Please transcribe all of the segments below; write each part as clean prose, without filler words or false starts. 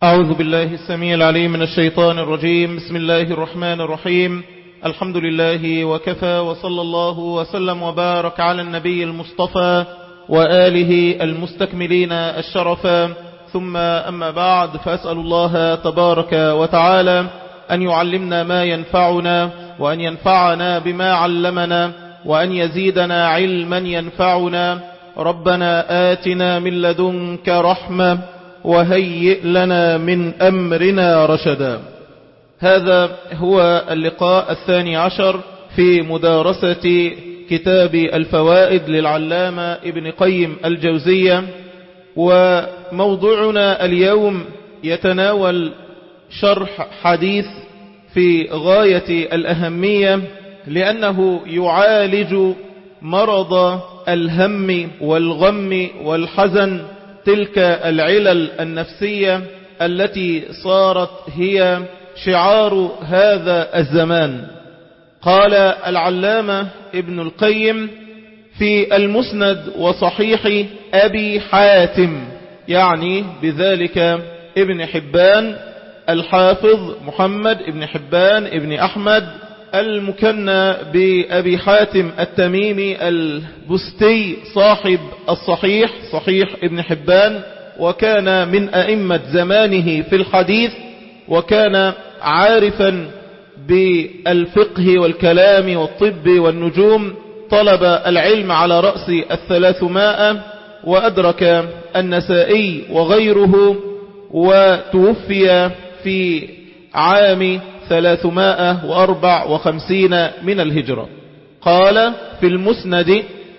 أعوذ بالله السميع العليم من الشيطان الرجيم. بسم الله الرحمن الرحيم. الحمد لله وكفى، وصلى الله وسلم وبارك على النبي المصطفى وآله المستكملين الشرفا، ثم أما بعد، فأسأل الله تبارك وتعالى أن يعلمنا ما ينفعنا، وأن ينفعنا بما علمنا، وأن يزيدنا علما ينفعنا. ربنا آتنا من لدنك رحمة وهيئ لنا من أمرنا رشدا. هذا هو اللقاء 12 في مدارسة كتاب الفوائد للعلامة ابن قيم الجوزية، وموضوعنا اليوم يتناول شرح حديث في غاية الأهمية، لأنه يعالج مرض الهم والغم والحزن، تلك العلل النفسية التي صارت هي شعار هذا الزمان. قال العلامة ابن القيم في المسند وصحيح أبي حاتم، يعني بذلك ابن حبان الحافظ محمد ابن حبان ابن أحمد المكنى بأبي حاتم التميمي البستي، صاحب الصحيح، صحيح ابن حبان، وكان من أئمة زمانه في الحديث، وكان عارفا بالفقه والكلام والطب والنجوم، طلب العلم على رأس 300، وأدرك النسائي وغيره، وتوفي في عام 354 من الهجرة. قال في المسند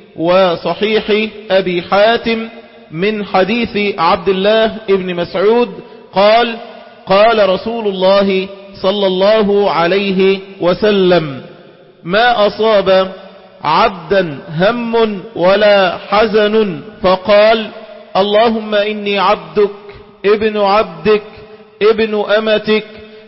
وصحيح أبي حاتم من حديث عبد الله ابن مسعود قال: قال رسول الله صلى الله عليه وسلم: ما أصاب عبدا هم ولا حزن فقال: اللهم إني عبدك ابن عبدك ابن أمتك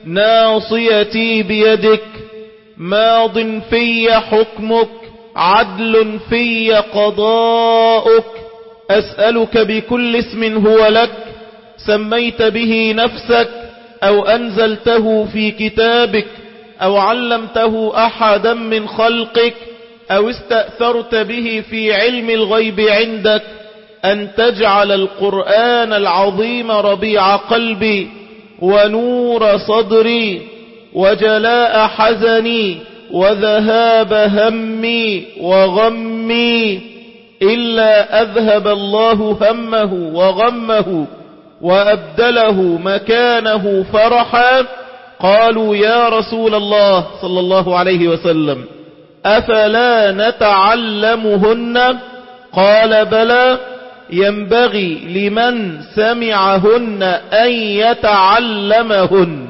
ناصيتي بيدك ماض في حكمك عدل في قضاؤك أسألك بكل اسم هو لك سميت به نفسك أو أنزلته في كتابك أو علمته أحدا من خلقك أو استأثرت به في علم الغيب عندك أن تجعل القرآن العظيم ربيع قلبي ونور صدري وجلاء حزني وذهاب همي وغمي إلا أذهب الله همه وغمه وأبدله مكانه فرحا. قالوا يا رسول الله صلى الله عليه وسلم: أفلا نتعلمهن؟ قال: بلى، ينبغي لمن سمعهن أن يتعلمهن.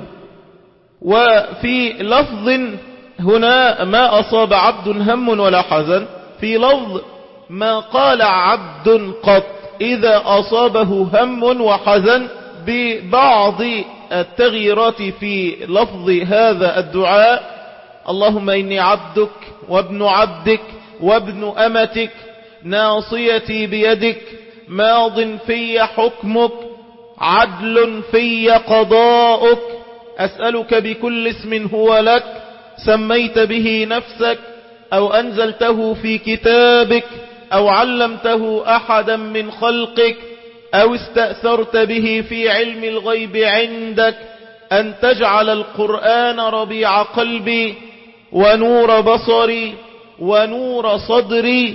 وفي لفظ هنا ما أصاب عبد هم ولا حزن، في لفظ ما قال عبد قط إذا أصابه هم وحزن، ببعض التغييرات في لفظ هذا الدعاء: اللهم إني عبدك وابن عبدك وابن أمتك ناصيتي بيدك ماض في حكمك عدل في قضاؤك أسألك بكل اسم هو لك سميت به نفسك أو أنزلته في كتابك أو علمته أحدا من خلقك أو استأثرت به في علم الغيب عندك أن تجعل القرآن ربيع قلبي ونور بصري ونور صدري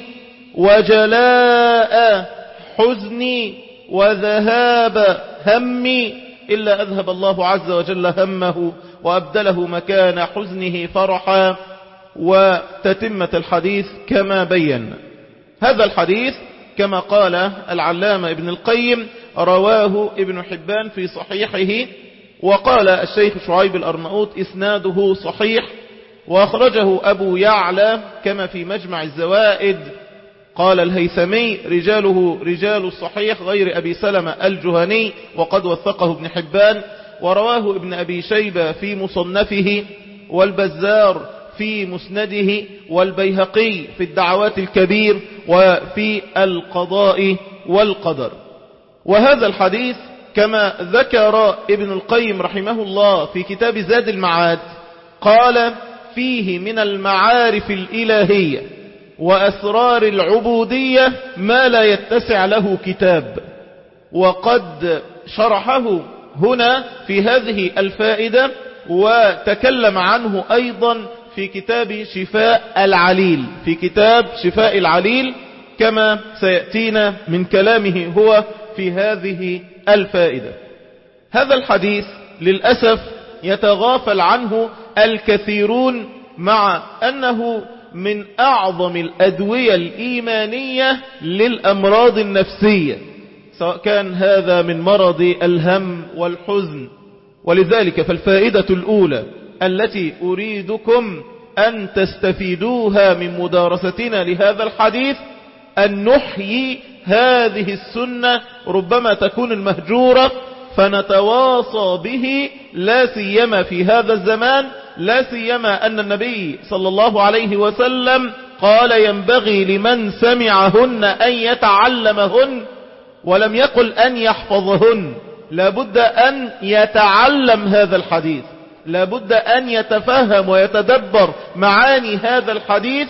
وجلاء حزني وذهاب همي إلا أذهب الله عز وجل همه وأبدله مكان حزنه فرحا. وتتمة الحديث كما بين. هذا الحديث كما قال العلامة ابن القيم رواه ابن حبان في صحيحه، وقال الشيخ شعيب الأرناؤوط إسناده صحيح، وأخرجه أبو يعلى كما في مجمع الزوائد. قال الهيثمي: رجاله رجال الصحيح غير أبي سلمة الجهني، وقد وثقه ابن حبان. ورواه ابن أبي شيبة في مصنفه، والبزار في مسنده، والبيهقي في الدعوات الكبير، وفي القضاء والقدر. وهذا الحديث كما ذكر ابن القيم رحمه الله في كتاب زاد المعاد، قال فيه من المعارف الإلهية وأسرار العبودية ما لا يتسع له كتاب، وقد شرحه هنا في هذه الفائدة وتكلم عنه أيضا في كتاب شفاء العليل، في كتاب شفاء العليل كما سيأتينا من كلامه هو في هذه الفائدة. هذا الحديث للأسف يتغافل عنه الكثيرون، مع أنه من أعظم الأدوية الإيمانية للأمراض النفسية، سواء كان هذا من مرض الهم والحزن. ولذلك فالفائدة الأولى التي أريدكم أن تستفيدوها من مدارستنا لهذا الحديث أن نحيي هذه السنة، ربما تكون المهجورة، فنتواصى به، لا سيما في هذا الزمان، لا سيما أن النبي صلى الله عليه وسلم قال ينبغي لمن سمعهن أن يتعلمهن، ولم يقل أن يحفظهن. لابد أن يتعلم هذا الحديث، لابد أن يتفهم ويتدبر معاني هذا الحديث،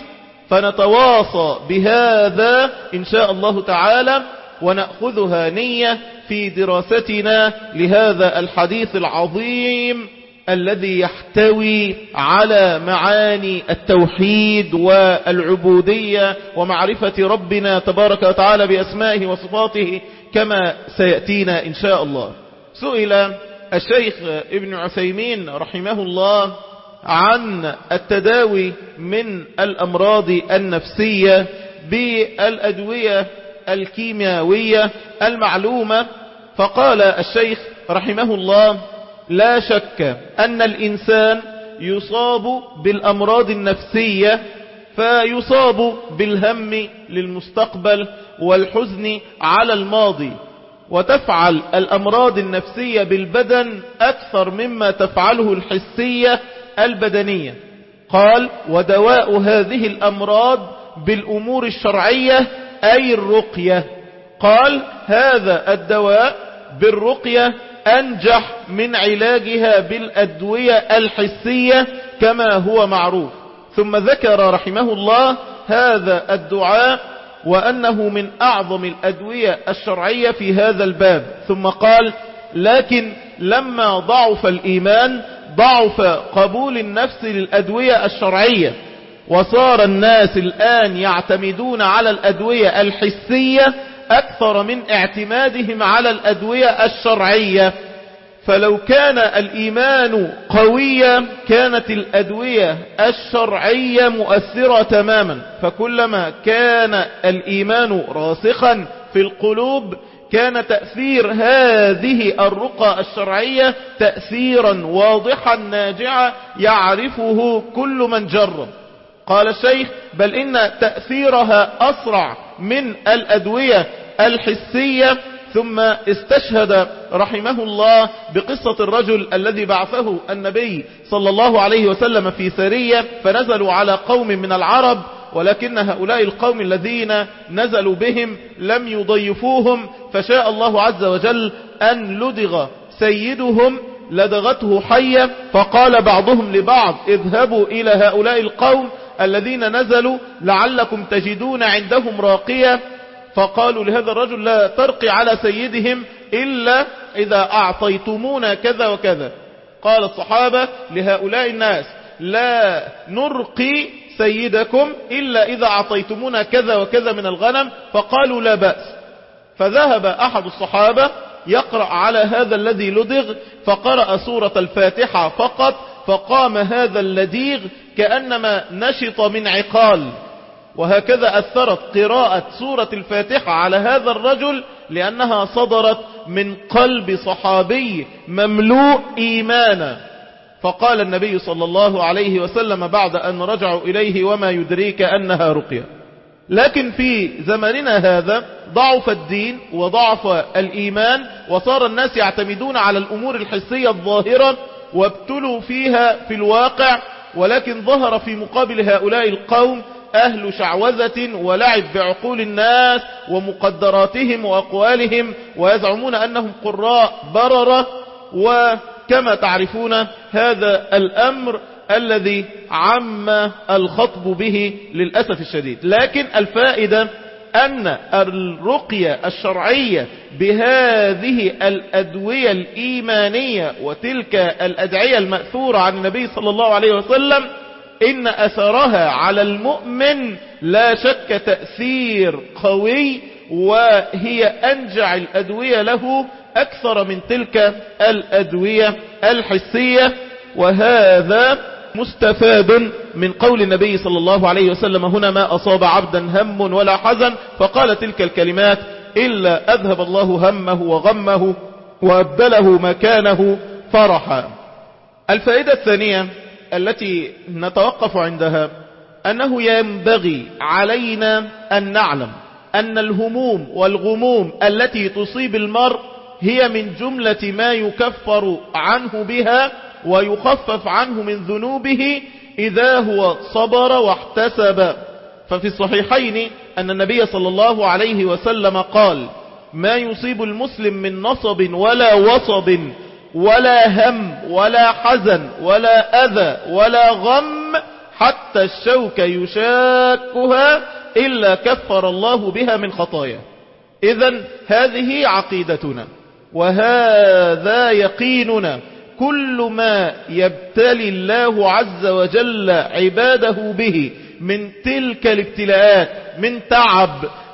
فنتواصى بهذا إن شاء الله تعالى، ونأخذها نية في دراستنا لهذا الحديث العظيم الذي يحتوي على معاني التوحيد والعبودية ومعرفة ربنا تبارك وتعالى بأسمائه وصفاته كما سيأتينا إن شاء الله. سئل الشيخ ابن عثيمين رحمه الله عن التداوي من الأمراض النفسية بالأدوية الكيميائية المعلومة، فقال الشيخ رحمه الله: لا شك أن الإنسان يصاب بالأمراض النفسية، فيصاب بالهم للمستقبل والحزن على الماضي، وتفعل الأمراض النفسية بالبدن أكثر مما تفعله الحسية البدنية. قال: ودواء هذه الأمراض بالأمور الشرعية أي الرقية. قال: هذا الدواء بالرقية أنجح من علاجها بالأدوية الحسية كما هو معروف. ثم ذكر رحمه الله هذا الدعاء وأنه من أعظم الأدوية الشرعية في هذا الباب. ثم قال: لكن لما ضعف الإيمان ضعف قبول النفس للأدوية الشرعية، وصار الناس الآن يعتمدون على الأدوية الحسية أكثر من اعتمادهم على الأدوية الشرعية. فلو كان الإيمان قويا كانت الأدوية الشرعية مؤثرة تماما، فكلما كان الإيمان راسخا في القلوب كان تأثير هذه الرقى الشرعية تأثيرا واضحا ناجعا يعرفه كل من جرب. قال الشيخ: بل إن تأثيرها أسرع من الأدوية الحسية. ثم استشهد رحمه الله بقصة الرجل الذي بعثه النبي صلى الله عليه وسلم في سرية، فنزلوا على قوم من العرب، ولكن هؤلاء القوم الذين نزلوا بهم لم يضيفوهم، فشاء الله عز وجل أن لدغ سيدهم لدغته حية. فقال بعضهم لبعض: اذهبوا إلى هؤلاء القوم الذين نزلوا لعلكم تجدون عندهم راقية. فقالوا لهذا الرجل: لا ترقي على سيدهم إلا إذا أعطيتمونا كذا وكذا. قال الصحابة لهؤلاء الناس: لا نرقي سيدكم إلا إذا أعطيتمونا كذا وكذا من الغنم. فقالوا: لا بأس. فذهب أحد الصحابة يقرأ على هذا الذي لدغ، فقرأ سورة الفاتحة فقط، فقام هذا اللديغ كأنما نشط من عقال. وهكذا أثرت قراءة سورة الفاتحة على هذا الرجل، لأنها صدرت من قلب صحابي مملوء إيمانا. فقال النبي صلى الله عليه وسلم بعد أن رجعوا إليه: وما يدريك أنها رقية. لكن في زماننا هذا ضعف الدين وضعف الإيمان، وصار الناس يعتمدون على الأمور الحسية الظاهرة وابتلوا فيها في الواقع. ولكن ظهر في مقابل هؤلاء القوم أهل شعوذة ولعب بعقول الناس ومقدراتهم وأقوالهم، ويزعمون أنهم قراء بررة. وكما تعرفون هذا الأمر الذي عم الخطب به للأسف الشديد. لكن الفائدة أن الرقية الشرعية بهذه الأدوية الإيمانية وتلك الأدعية المأثورة عن النبي صلى الله عليه وسلم إن أثرها على المؤمن لا شك تأثير قوي، وهي أنجع الأدوية له أكثر من تلك الأدوية الحسية. وهذا مستفاد من قول النبي صلى الله عليه وسلم: هنا ما أصاب عبدا هم ولا حزن، فقال تلك الكلمات إلا أذهب الله همه وغمه وأبدله مكانه فرحا. الفائدة الثانية التي نتوقف عندها أنه ينبغي علينا أن نعلم أن الهموم والغموم التي تصيب المرء هي من جملة ما يكفر عنه بها ويخفف عنه من ذنوبه إذا هو صبر واحتسب. ففي الصحيحين أن النبي صلى الله عليه وسلم قال: ما يصيب المسلم من نصب ولا وصب ولا هم ولا حزن ولا أذى ولا غم حتى الشوك يشاكها إلا كفر الله بها من خطايا. إذن هذه عقيدتنا وهذا يقيننا. كل ما يبتلي الله عز وجل عباده به من تلك الابتلاءات من تعب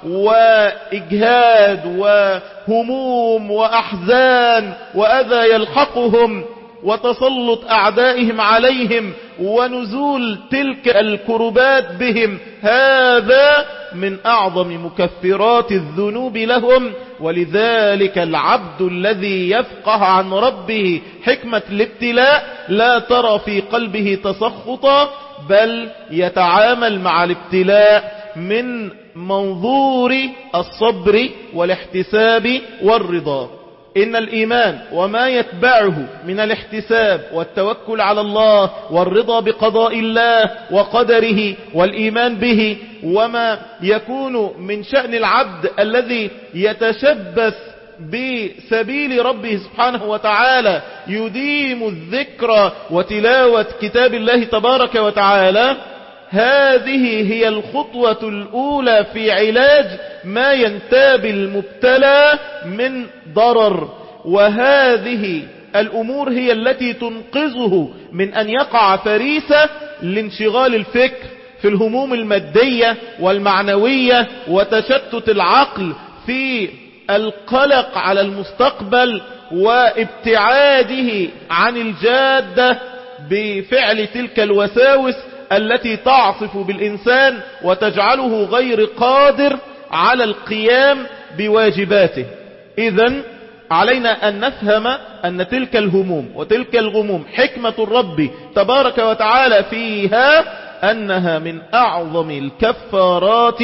وإجهاد وهموم وأحزان وأذى يلحقهم وتسلط أعدائهم عليهم ونزول تلك الكربات بهم، هذا من أعظم مكفرات الذنوب لهم. ولذلك العبد الذي يفقه عن ربه حكمة الابتلاء لا ترى في قلبه تسخطا، بل يتعامل مع الابتلاء من منظور الصبر والاحتساب والرضا. إن الإيمان وما يتبعه من الاحتساب والتوكل على الله والرضا بقضاء الله وقدره والإيمان به، وما يكون من شأن العبد الذي يتشبث بسبيل ربه سبحانه وتعالى يديم الذكر وتلاوة كتاب الله تبارك وتعالى، هذه هي الخطوة الأولى في علاج ما ينتاب المبتلى من ضرر. وهذه الأمور هي التي تنقذه من أن يقع فريسة لانشغال الفكر في الهموم المادية والمعنوية وتشتت العقل في القلق على المستقبل وابتعاده عن الجادة بفعل تلك الوساوس التي تعصف بالإنسان وتجعله غير قادر على القيام بواجباته. إذن علينا أن نفهم أن تلك الهموم وتلك الغموم حكمة الرب تبارك وتعالى فيها أنها من أعظم الكفارات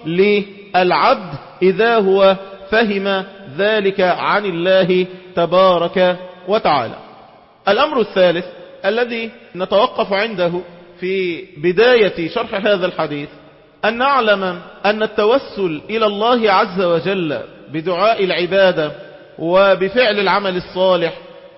للعبد إذا هو فهم ذلك عن الله تبارك وتعالى. الأمر الثالث الذي نتوقف عنده في بداية شرح هذا الحديث أن نعلم أن التوسل إلى الله عز وجل بدعاء العبادة وبفعل العمل الصالح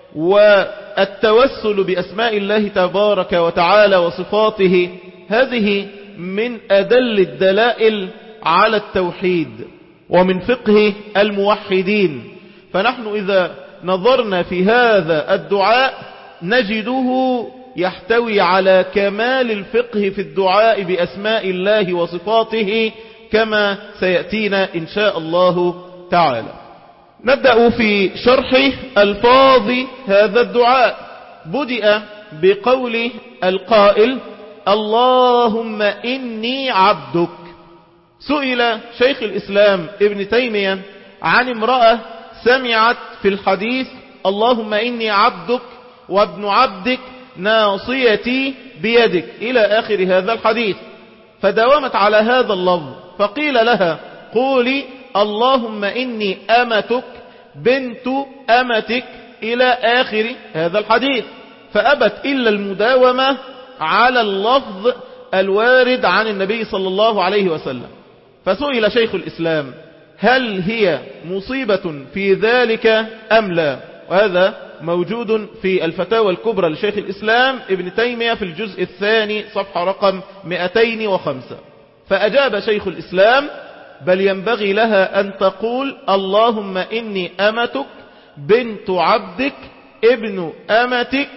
والتوسل بأسماء الله تبارك وتعالى وصفاته هذه من أدل الدلائل على التوحيد ومن فقه الموحدين. فنحن إذا نظرنا في هذا الدعاء نجده يحتوي على كمال الفقه في الدعاء بأسماء الله وصفاته كما سيأتينا إن شاء الله تعالى. نبدأ في شرح ألفاظ هذا الدعاء. بدأ بقول القائل: اللهم إني عبدك. سئل شيخ الإسلام ابن تيمية عن امرأة سمعت في الحديث: اللهم إني عبدك وابن عبدك ناصيتي بيدك إلى آخر هذا الحديث، فداومت على هذا اللفظ، فقيل لها: قولي اللهم إني أمتك بنت أمتك إلى آخر هذا الحديث، فأبت إلا المداومة على اللفظ الوارد عن النبي صلى الله عليه وسلم. فسئل شيخ الإسلام هل هي مصيبة في ذلك أم لا؟ وهذا موجود في الفتاوى الكبرى لشيخ الإسلام ابن تيمية في الجزء الثاني صفحة رقم 205. فأجاب شيخ الإسلام بل ينبغي لها أن تقول اللهم إني أمتك بنت عبدك ابن أمتك،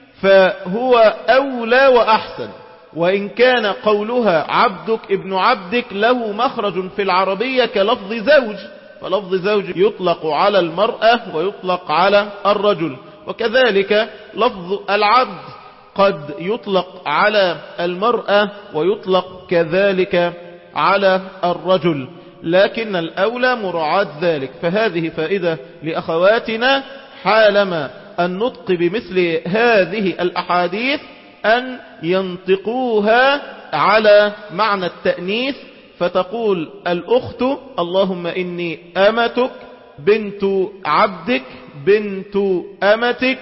فهو أولى وأحسن. وإن كان قولها عبدك ابن عبدك له مخرج في العربية كلفظ زوج، فلفظ زوج يطلق على المرأة ويطلق على الرجل، وكذلك لفظ العبد قد يطلق على المرأة ويطلق كذلك على الرجل، لكن الأولى مراعاة ذلك. فهذه فائدة لأخواتنا حالما النطق بمثل هذه الأحاديث أن ينطقوها على معنى التأنيث، فتقول الأخت اللهم إني أمتك بنت عبدك بنت أمتك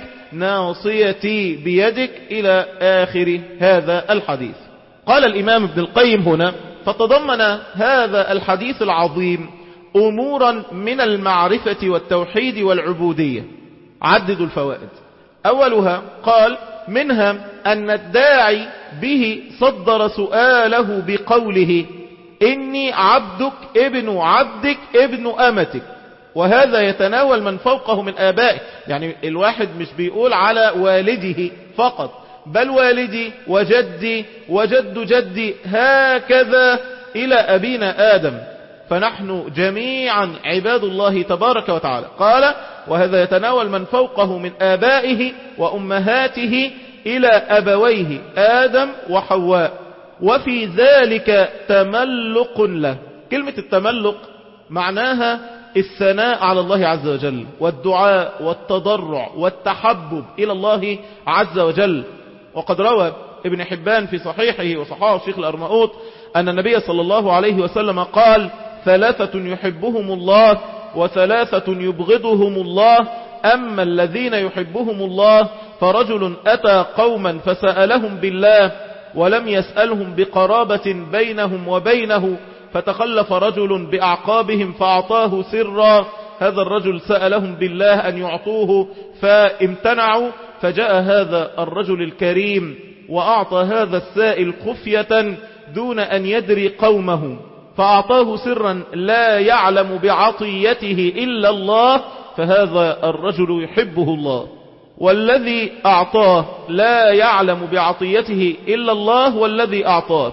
ناصيتي بيدك إلى آخر هذا الحديث. قال الإمام ابن القيم هنا فتضمن هذا الحديث العظيم أمورا من المعرفة والتوحيد والعبودية. عددوا الفوائد. أولها قال منها أن الداعي به صدر سؤاله بقوله إني عبدك ابن عبدك ابن أمتك، وهذا يتناول من فوقه من آبائه. يعني الواحد مش بيقول على والده فقط، بل والدي وجدي وجد جدي هكذا إلى أبينا آدم، فنحن جميعا عباد الله تبارك وتعالى. قال وهذا يتناول من فوقه من آبائه وأمهاته إلى أبويه آدم وحواء، وفي ذلك تملق له. كلمة التملق معناها الثناء على الله عز وجل والدعاء والتضرع والتحبب إلى الله عز وجل. وقد روى ابن حبان في صحيحه وصححه الشيخ الأرناؤوط أن النبي صلى الله عليه وسلم قال ثلاثة يحبهم الله وثلاثة يبغضهم الله، أما الذين يحبهم الله فرجل أتى قوما فسألهم بالله ولم يسألهم بقرابة بينهم وبينه، فتخلف رجل بأعقابهم فأعطاه سرا، هذا الرجل سألهم بالله أن يعطوه فامتنعوا، فجاء هذا الرجل الكريم وأعطى هذا السائل خفية دون أن يدري قومه، فأعطاه سرا لا يعلم بعطيته إلا الله، فهذا الرجل يحبه الله. والذي أعطاه لا يعلم بعطيته إلا الله والذي أعطاه.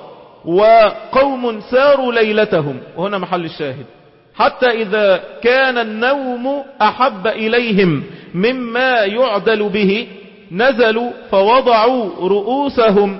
وقوم ساروا ليلتهم، وهنا محل الشاهد، حتى إذا كان النوم أحب إليهم مما يعدل به نزلوا فوضعوا رؤوسهم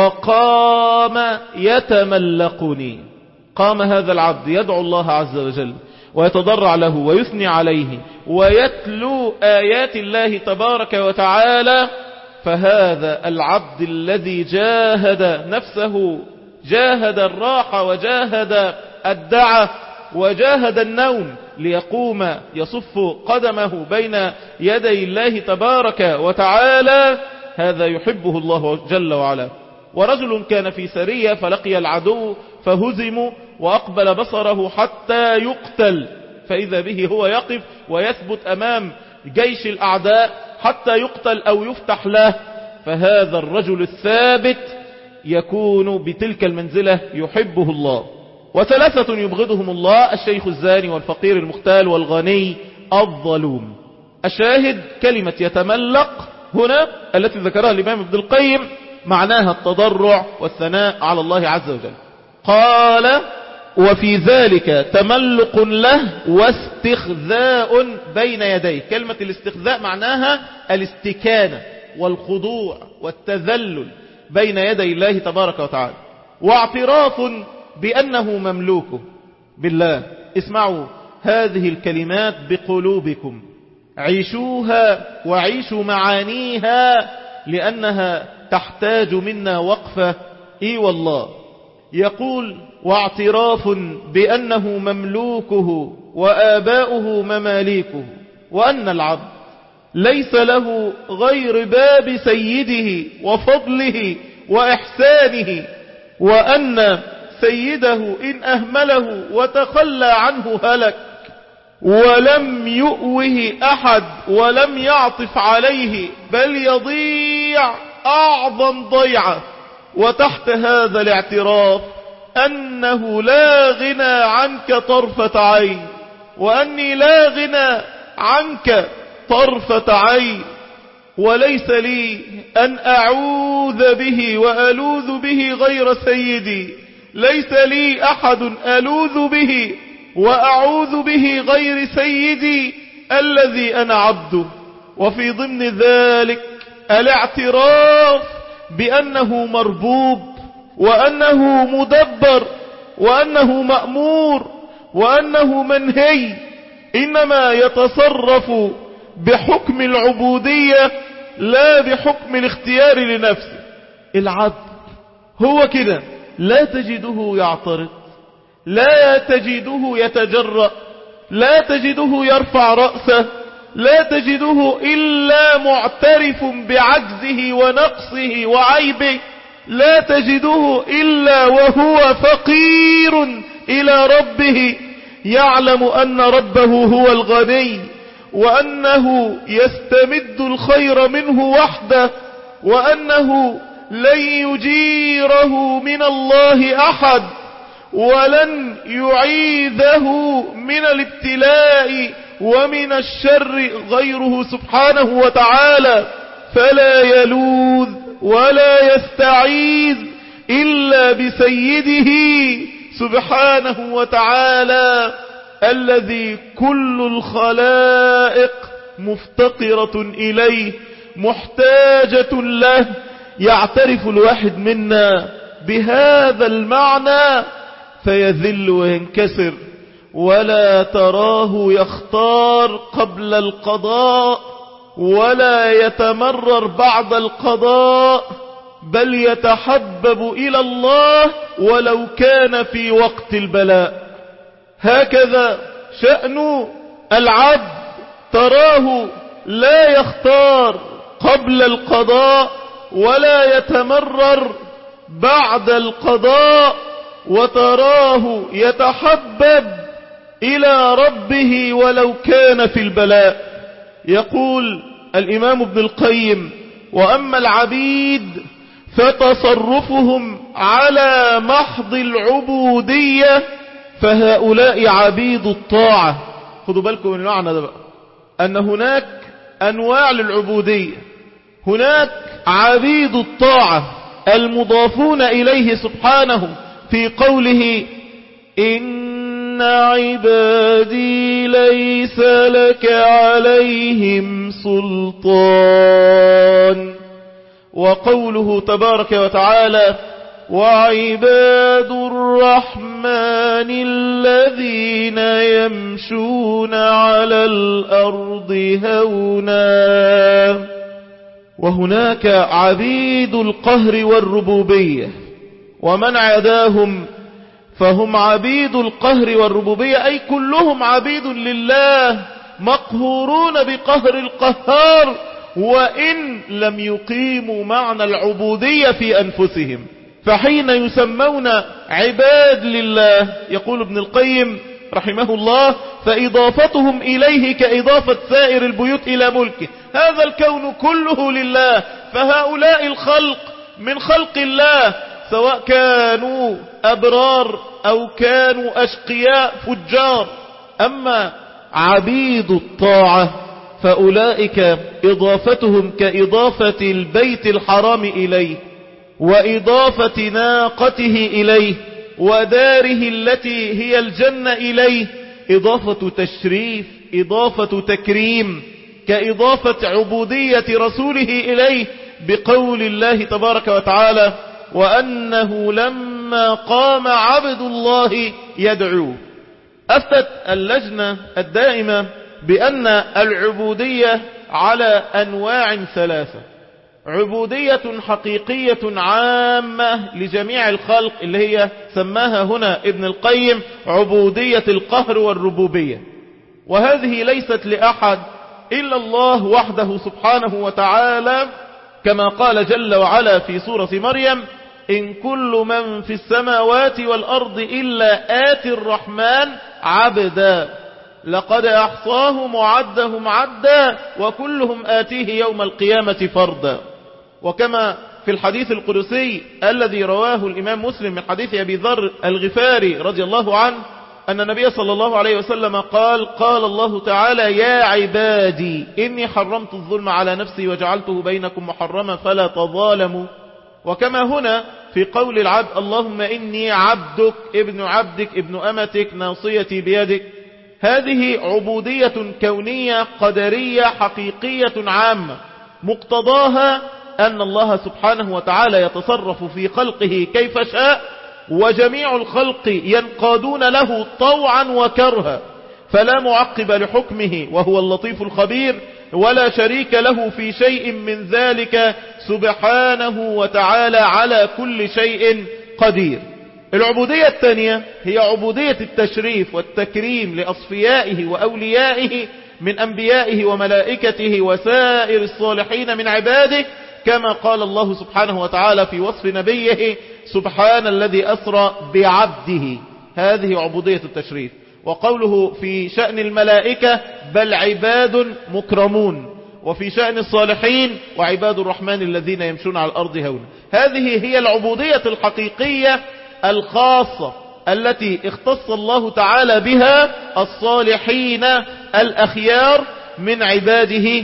وقام يتملقني. قام هذا العبد يدعو الله عز وجل ويتضرع له ويثني عليه ويتلو آيات الله تبارك وتعالى. فهذا العبد الذي جاهد نفسه، جاهد الراحة وجاهد الدعة وجاهد النوم ليقوم يصف قدمه بين يدي الله تبارك وتعالى، هذا يحبه الله جل وعلا. ورجل كان في سرية فلقي العدو فهزموا وأقبل بصره حتى يقتل، فإذا به هو يقف ويثبت أمام جيش الأعداء حتى يقتل أو يفتح له، فهذا الرجل الثابت يكون بتلك المنزلة يحبه الله. وثلاثة يبغضهم الله، الشيخ الزاني والفقير المختال والغني الظلوم. الشاهد كلمة يتملق هنا التي ذكرها الإمام ابن القيم معناها التضرع والثناء على الله عز وجل. قال وفي ذلك تملق له واستخذاء بين يديه. كلمة الاستخذاء معناها الاستكانة والخضوع والتذلل بين يدي الله تبارك وتعالى، واعتراف بأنه مملوكه بالله. اسمعوا هذه الكلمات بقلوبكم، عيشوها وعيشوا معانيها، لأنها تحتاج منا وقفة. اي والله. يقول واعتراف بأنه مملوكه وآباؤه مماليكه، وأن العبد ليس له غير باب سيده وفضله وإحسانه، وأن سيده إن أهمله وتخلى عنه هلك، ولم يؤوه أحد ولم يعطف عليه بل يضيع أعظم ضيعة. وتحت هذا الاعتراف أنه لا غنى عنك طرفة عين، وأني لا غنى عنك طرفة عين، وليس لي أن أعوذ به وألوذ به غير سيدي، ليس لي أحد ألوذ به وأعوذ به غير سيدي الذي أنا عبده. وفي ضمن ذلك الاعتراف بأنه مربوب، وأنه مدبر، وأنه مأمور، وأنه منهي، إنما يتصرف بحكم العبودية لا بحكم الاختيار لنفسه. العبد هو كده، لا تجده يعترض، لا تجده يتجرأ، لا تجده يرفع رأسه، لا تجده إلا معترف بعجزه ونقصه وعيبه، لا تجده إلا وهو فقير إلى ربه، يعلم أن ربه هو الغني، وأنه يستمد الخير منه وحده، وأنه لن يجيره من الله أحد، ولن يعيذه من الابتلاء ومن الشر غيره سبحانه وتعالى، فلا يلوذ ولا يستعيذ إلا بسيده سبحانه وتعالى، الذي كل الخلائق مفتقرة إليه محتاجة له. يعترف الواحد منا بهذا المعنى فيذل وينكسر، ولا تراه يختار قبل القضاء ولا يتمرر بعد القضاء، بل يتحبب إلى الله ولو كان في وقت البلاء. هكذا شأن العبد، تراه لا يختار قبل القضاء ولا يتمرر بعد القضاء، وتراه يتحبب إلى ربه ولو كان في البلاء. يقول الإمام ابن القيم: وأما العبيد فتصرفهم على محض العبودية فهؤلاء عبيد الطاعة. خذوا بالكم من المعنى ده بقى، أن هناك أنواع للعبودية. هناك عبيد الطاعة المضافون إليه سبحانه في قوله: إن عبادي ليس لك عليهم سلطان. وقوله تبارك وتعالى: وعباد الرحمن الذين يمشون على الأرض هونا. وهناك عبيد القهر والربوبية، ومن عداهم فهم عبيد القهر والربوبية، أي كلهم عبيد لله مقهورون بقهر القهار، وإن لم يقيموا معنى العبودية في أنفسهم. فحين يسمون عباد لله، يقول ابن القيم رحمه الله: فإضافتهم إليه كإضافة سائر البيوت إلى ملكه. هذا الكون كله لله، فهؤلاء الخلق من خلق الله، سواء كانوا أبرار أو كانوا أشقياء فجار. أما عبيد الطاعة فأولئك إضافتهم كإضافة البيت الحرام إليه، وإضافة ناقته إليه، وداره التي هي الجنة إليه، إضافة تشريف، إضافة تكريم، كإضافة عبودية رسوله إليه بقول الله تبارك وتعالى: وأنه لما قام عبد الله يدعو. أفتت اللجنة الدائمة بأن العبودية على أنواع ثلاثة: عبودية حقيقية عامة لجميع الخلق، اللي هي سماها هنا ابن القيم عبودية القهر والربوبية، وهذه ليست لأحد إلا الله وحده سبحانه وتعالى، كما قال جل وعلا في سورة مريم: إن كل من في السماوات والأرض إلا آتي الرحمن عبدا لقد أحصاهم وعدهم عدا وكلهم آتيه يوم القيامة فردا. وكما في الحديث القدسي الذي رواه الإمام مسلم من حديث أبي ذر الغفاري رضي الله عنه أن النبي صلى الله عليه وسلم قال الله تعالى: يا عبادي إني حرمت الظلم على نفسي وجعلته بينكم محرما فلا تظالموا. وكما هنا في قول العبد: اللهم إني عبدك ابن عبدك ابن أمتك ناصيتي بيدك. هذه عبودية كونية قدرية حقيقية عامة، مقتضاها أن الله سبحانه وتعالى يتصرف في خلقه كيف شاء، وجميع الخلق ينقادون له طوعا وكرها، فلا معقب لحكمه وهو اللطيف الخبير، ولا شريك له في شيء من ذلك سبحانه وتعالى على كل شيء قدير. العبودية الثانية هي عبودية التشريف والتكريم لأصفيائه وأوليائه من أنبيائه وملائكته وسائر الصالحين من عباده، كما قال الله سبحانه وتعالى في وصف نبيه: سبحان الذي أسرى بعبده. هذه عبودية التشريف. وقوله في شأن الملائكة: بل عباد مكرمون. وفي شأن الصالحين: وعباد الرحمن الذين يمشون على الأرض هونا. هذه هي العبودية الحقيقية الخاصة التي اختص الله تعالى بها الصالحين الأخيار من عباده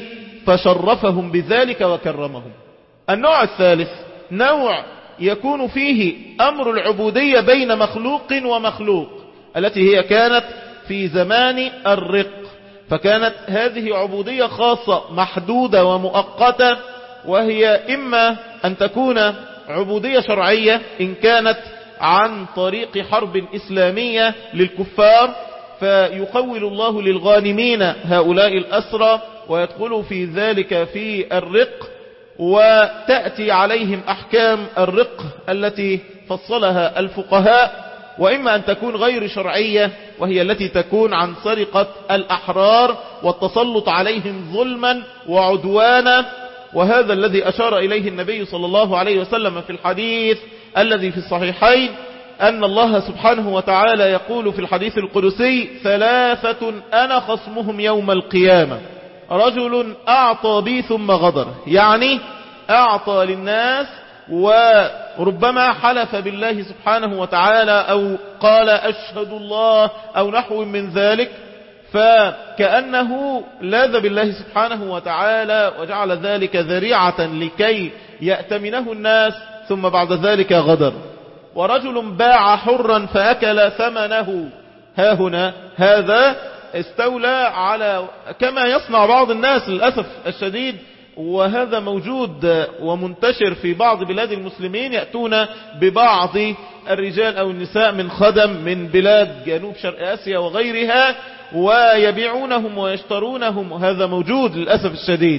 فشرفهم بذلك وكرمهم. النوع الثالث نوع يكون فيه أمر العبودية بين مخلوق ومخلوق، التي هي كانت في زمان الرق، فكانت هذه عبودية خاصة محدودة ومؤقتة، وهي إما أن تكون عبودية شرعية إن كانت عن طريق حرب إسلامية للكفار، فيقول الله للغانمين هؤلاء الأسرى ويدخلوا في ذلك في الرق، وتأتي عليهم أحكام الرق التي فصلها الفقهاء. وإما أن تكون غير شرعية، وهي التي تكون عن سرقة الأحرار والتسلط عليهم ظلما وعدوانا، وهذا الذي أشار إليه النبي صلى الله عليه وسلم في الحديث الذي في الصحيحين، أن الله سبحانه وتعالى يقول في الحديث القدسي: ثلاثة أنا خصمهم يوم القيامة: رجل أعطى بي ثم غدر، يعني أعطى للناس وربما حلف بالله سبحانه وتعالى أو قال أشهد الله أو نحو من ذلك، فكأنه لاذ بالله سبحانه وتعالى وجعل ذلك ذريعة لكي يأتمنه الناس، ثم بعد ذلك غدر. ورجل باع حرا فأكل ثمنه، ها هنا هذا استولى على كما يصنع بعض الناس للأسف الشديد، وهذا موجود ومنتشر في بعض بلاد المسلمين، يأتون ببعض الرجال أو النساء من خدم من بلاد جنوب شرق آسيا وغيرها ويبيعونهم ويشترونهم، هذا موجود للأسف الشديد.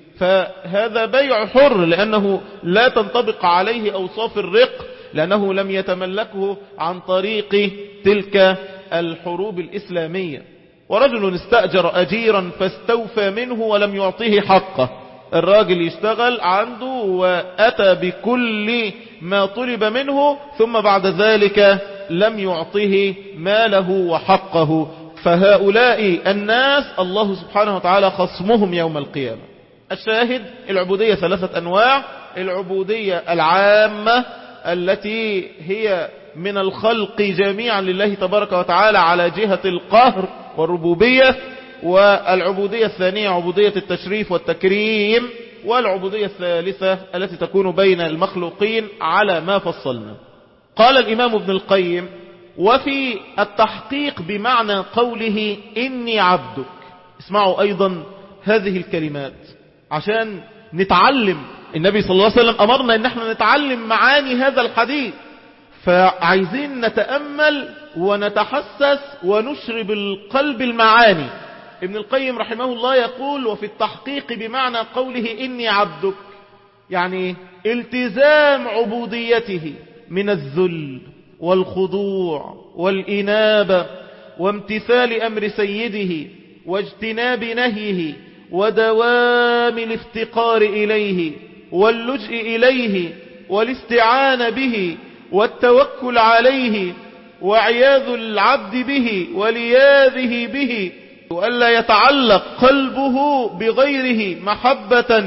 فهذا بيع حر لأنه لا تنطبق عليه أوصاف الرق، لأنه لم يتملكه عن طريق تلك الحروب الإسلامية. ورجل استأجر أجيرا فاستوفى منه ولم يعطيه حقه، الراجل يشتغل عنده وأتى بكل ما طلب منه، ثم بعد ذلك لم يعطيه ماله وحقه. فهؤلاء الناس الله سبحانه وتعالى خصمهم يوم القيامة. الشاهد: العبودية ثلاثة أنواع: العبودية العامة التي هي من الخلق جميعا لله تبارك وتعالى على جهة القهر والربوبية، والعبودية الثانية عبودية التشريف والتكريم، والعبودية الثالثة التي تكون بين المخلوقين على ما فصلنا. قال الإمام ابن القيم: وفي التحقيق بمعنى قوله إني عبدك. اسمعوا أيضا هذه الكلمات عشان نتعلم. النبي صلى الله عليه وسلم أمرنا إن احنا نتعلم معاني هذا الحديث، فعايزين نتأمل ونتحسس ونشرب القلب المعاني. ابن القيم رحمه الله يقول: وفي التحقيق بمعنى قوله إني عبدك، يعني التزام عبوديته من الذل والخضوع والإنابة وامتثال أمر سيده واجتناب نهيه ودوام الافتقار إليه واللجء إليه والاستعانة به والتوكل عليه وعياذ العبد به ولياذه به، وألا يتعلق قلبه بغيره محبة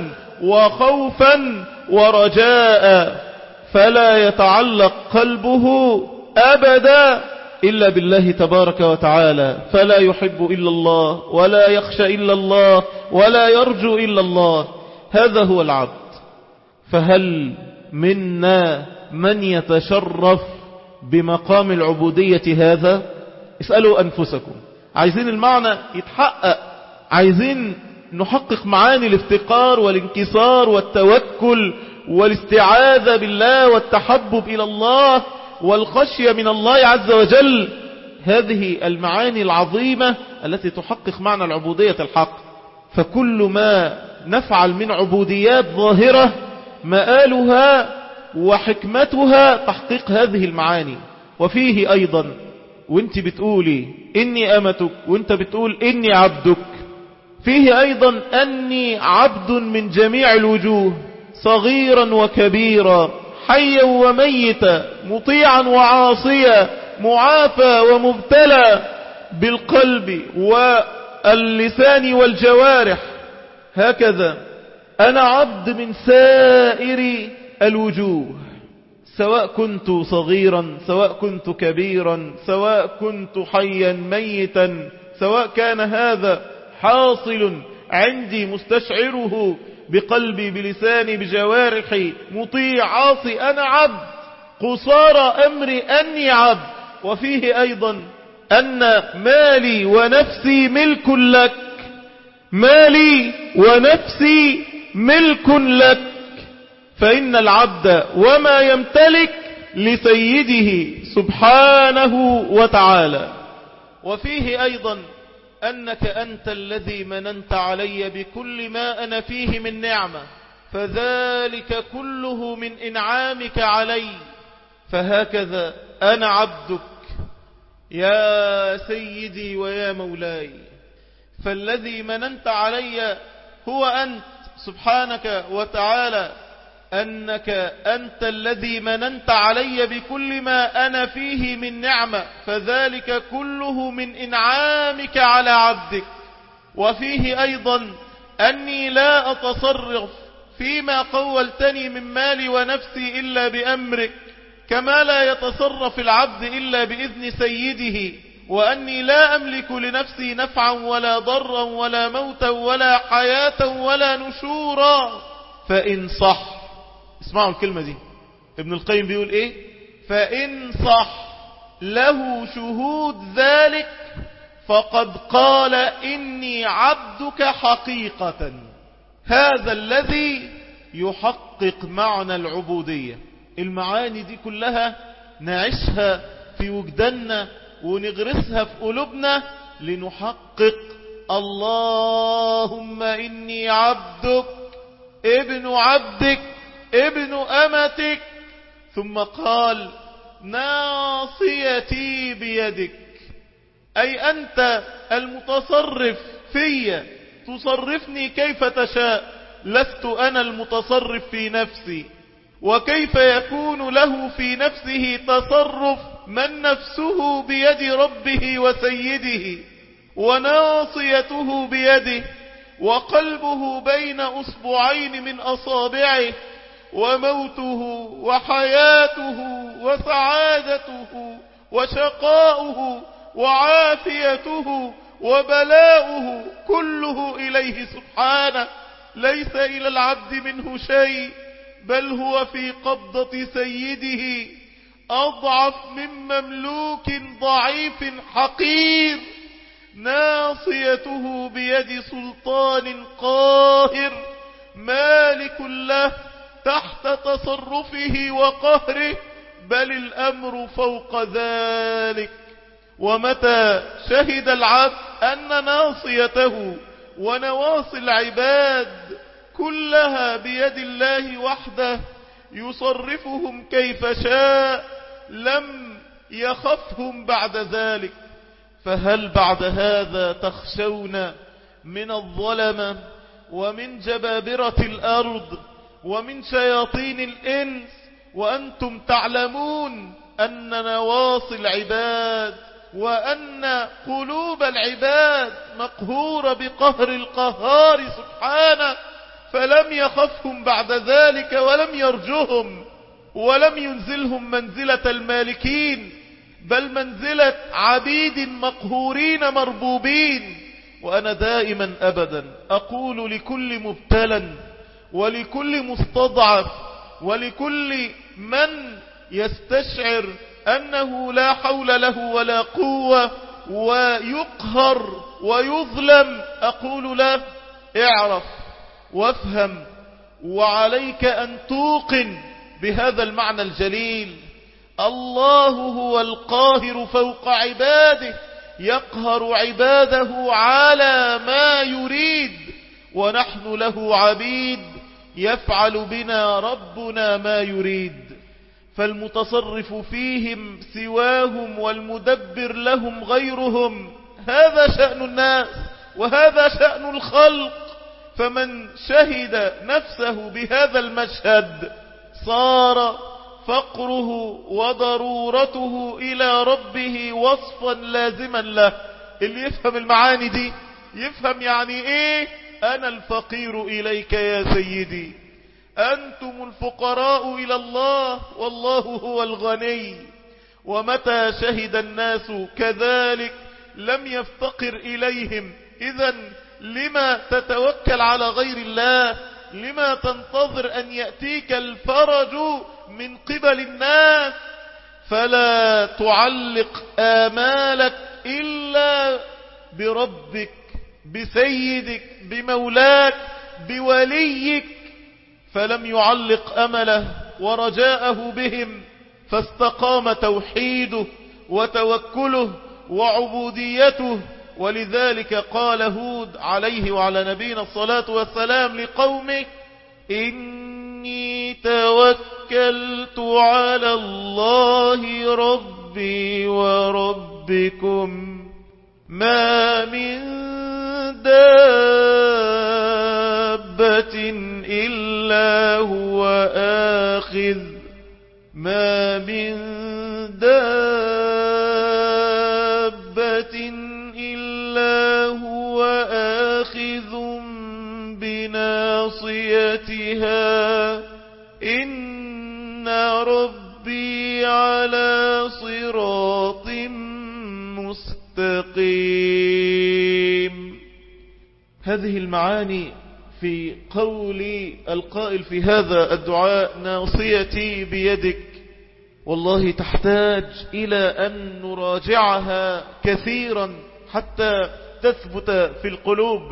وخوفا ورجاء، فلا يتعلق قلبه أبدا إلا بالله تبارك وتعالى، فلا يحب إلا الله ولا يخشى إلا الله ولا يرجو إلا الله. هذا هو العبد. فهل منا من يتشرف بمقام العبودية هذا؟ اسألوا أنفسكم. عايزين المعنى يتحقق، عايزين نحقق معاني الافتقار والانكسار والتوكل والاستعاذة بالله والتحبب إلى الله والخشية من الله عز وجل. هذه المعاني العظيمة التي تحقق معنى العبودية الحق. فكل ما نفعل من عبوديات ظاهرة مآلها وحكمتها تحقيق هذه المعاني. وفيه أيضا وانت بتقولي إني أمتك وانت بتقول إني عبدك، فيه أيضا أني عبد من جميع الوجوه، صغيرا وكبيرا، حيا وميتا، مطيعا وعاصيا، معافى ومبتلى بالقلب واللسان والجوارح. هكذا أنا عبد من سائر الوجوه، سواء كنت صغيرا، سواء كنت كبيرا، سواء كنت حيا ميتا، سواء كان هذا حاصل عندي مستشعره بقلبي بلساني بجوارحي، مطيع عاصي، أنا عبد، قصارى أمري أني عبد. وفيه أيضا أن مالي ونفسي ملك لك، مالي ونفسي ملك لك، فإن العبد وما يمتلك لسيده سبحانه وتعالى. وفيه أيضا أنك أنت الذي مننت علي بكل ما أنا فيه من نعمة، فذلك كله من إنعامك علي. فهكذا أنا عبدك يا سيدي ويا مولاي، فالذي مننت علي هو أنت سبحانك وتعالى، أنك أنت الذي مننت علي بكل ما أنا فيه من نعمة، فذلك كله من إنعامك على عبدك. وفيه أيضا أني لا أتصرف فيما قولتني من مالي ونفسي إلا بأمرك، كما لا يتصرف العبد إلا بإذن سيده، وأني لا أملك لنفسي نفعا ولا ضرا ولا موتا ولا حياة ولا نشورا. فإن صح، اسمعوا الكلمة دي، ابن القيم بيقول ايه؟ فإن صح له شهود ذلك فقد قال إني عبدك حقيقة. هذا الذي يحقق معنى العبودية. المعاني دي كلها نعيشها في وجداننا ونغرسها في قلوبنا لنحقق اللهم إني عبدك ابن عبدك ابن أمتك. ثم قال ناصيتي بيدك، أي أنت المتصرف في، تصرفني كيف تشاء، لست أنا المتصرف في نفسي. وكيف يكون له في نفسه تصرف من نفسه بيد ربه وسيده، وناصيته بيده، وقلبه بين أصبعين من أصابعه، وموته وحياته وسعادته وشقاؤه وعافيته وبلاؤه كله إليه سبحانه، ليس إلى العبد منه شيء، بل هو في قبضة سيده، أضعف من مملوك ضعيف حقير، ناصيته بيد سلطان قاهر مالك له تحت تصرفه وقهره، بل الأمر فوق ذلك. ومتى شهد العبد أن ناصيته ونواصي العباد كلها بيد الله وحده يصرفهم كيف شاء لم يخفهم بعد ذلك. فهل بعد هذا تخشون من الظلمة ومن جبابرة الأرض ومن شياطين الإنس وأنتم تعلمون أن نواصي العباد وأن قلوب العباد مقهورة بقهر القهار سبحانه، فلم يخفهم بعد ذلك ولم يرجهم ولم ينزلهم منزلة المالكين، بل منزلة عبيد مقهورين مربوبين. وأنا دائما أبدا أقول لكل مبتلى ولكل مستضعف ولكل من يستشعر أنه لا حول له ولا قوة ويقهر ويظلم، أقول له اعرف وافهم، وعليك أن توقن بهذا المعنى الجليل: الله هو القاهر فوق عباده، يقهر عباده على ما يريد، ونحن له عبيد، يفعل بنا ربنا ما يريد. فالمتصرف فيهم سواهم والمدبر لهم غيرهم. هذا شأن الناس وهذا شأن الخلق. فمن شهد نفسه بهذا المشهد صار فقره وضرورته إلى ربه وصفا لازما له. اللي يفهم المعاني دي يفهم يعني ايه أنا الفقير إليك يا سيدي، أنتم الفقراء إلى الله والله هو الغني. ومتى شهد الناس كذلك لم يفتقر إليهم. إذن لما تتوكل على غير الله؟ لما تنتظر أن يأتيك الفرج من قبل الناس؟ فلا تعلق آمالك إلا بربك، بسيدك، بمولاك، بوليك. فلم يعلق أمله ورجاءه بهم، فاستقام توحيده وتوكله وعبوديته. ولذلك قال هود عليه وعلى نبينا الصلاة والسلام لقومه: إني توكلت على الله ربي وربكم ما من دابة إلا هو آخذ بناصيتها إن ربي على صراط مستقيم. هذه المعاني في قول القائل في هذا الدعاء: ناصيتي بيدك، والله تحتاج إلى أن نراجعها كثيرا حتى تثبت في القلوب.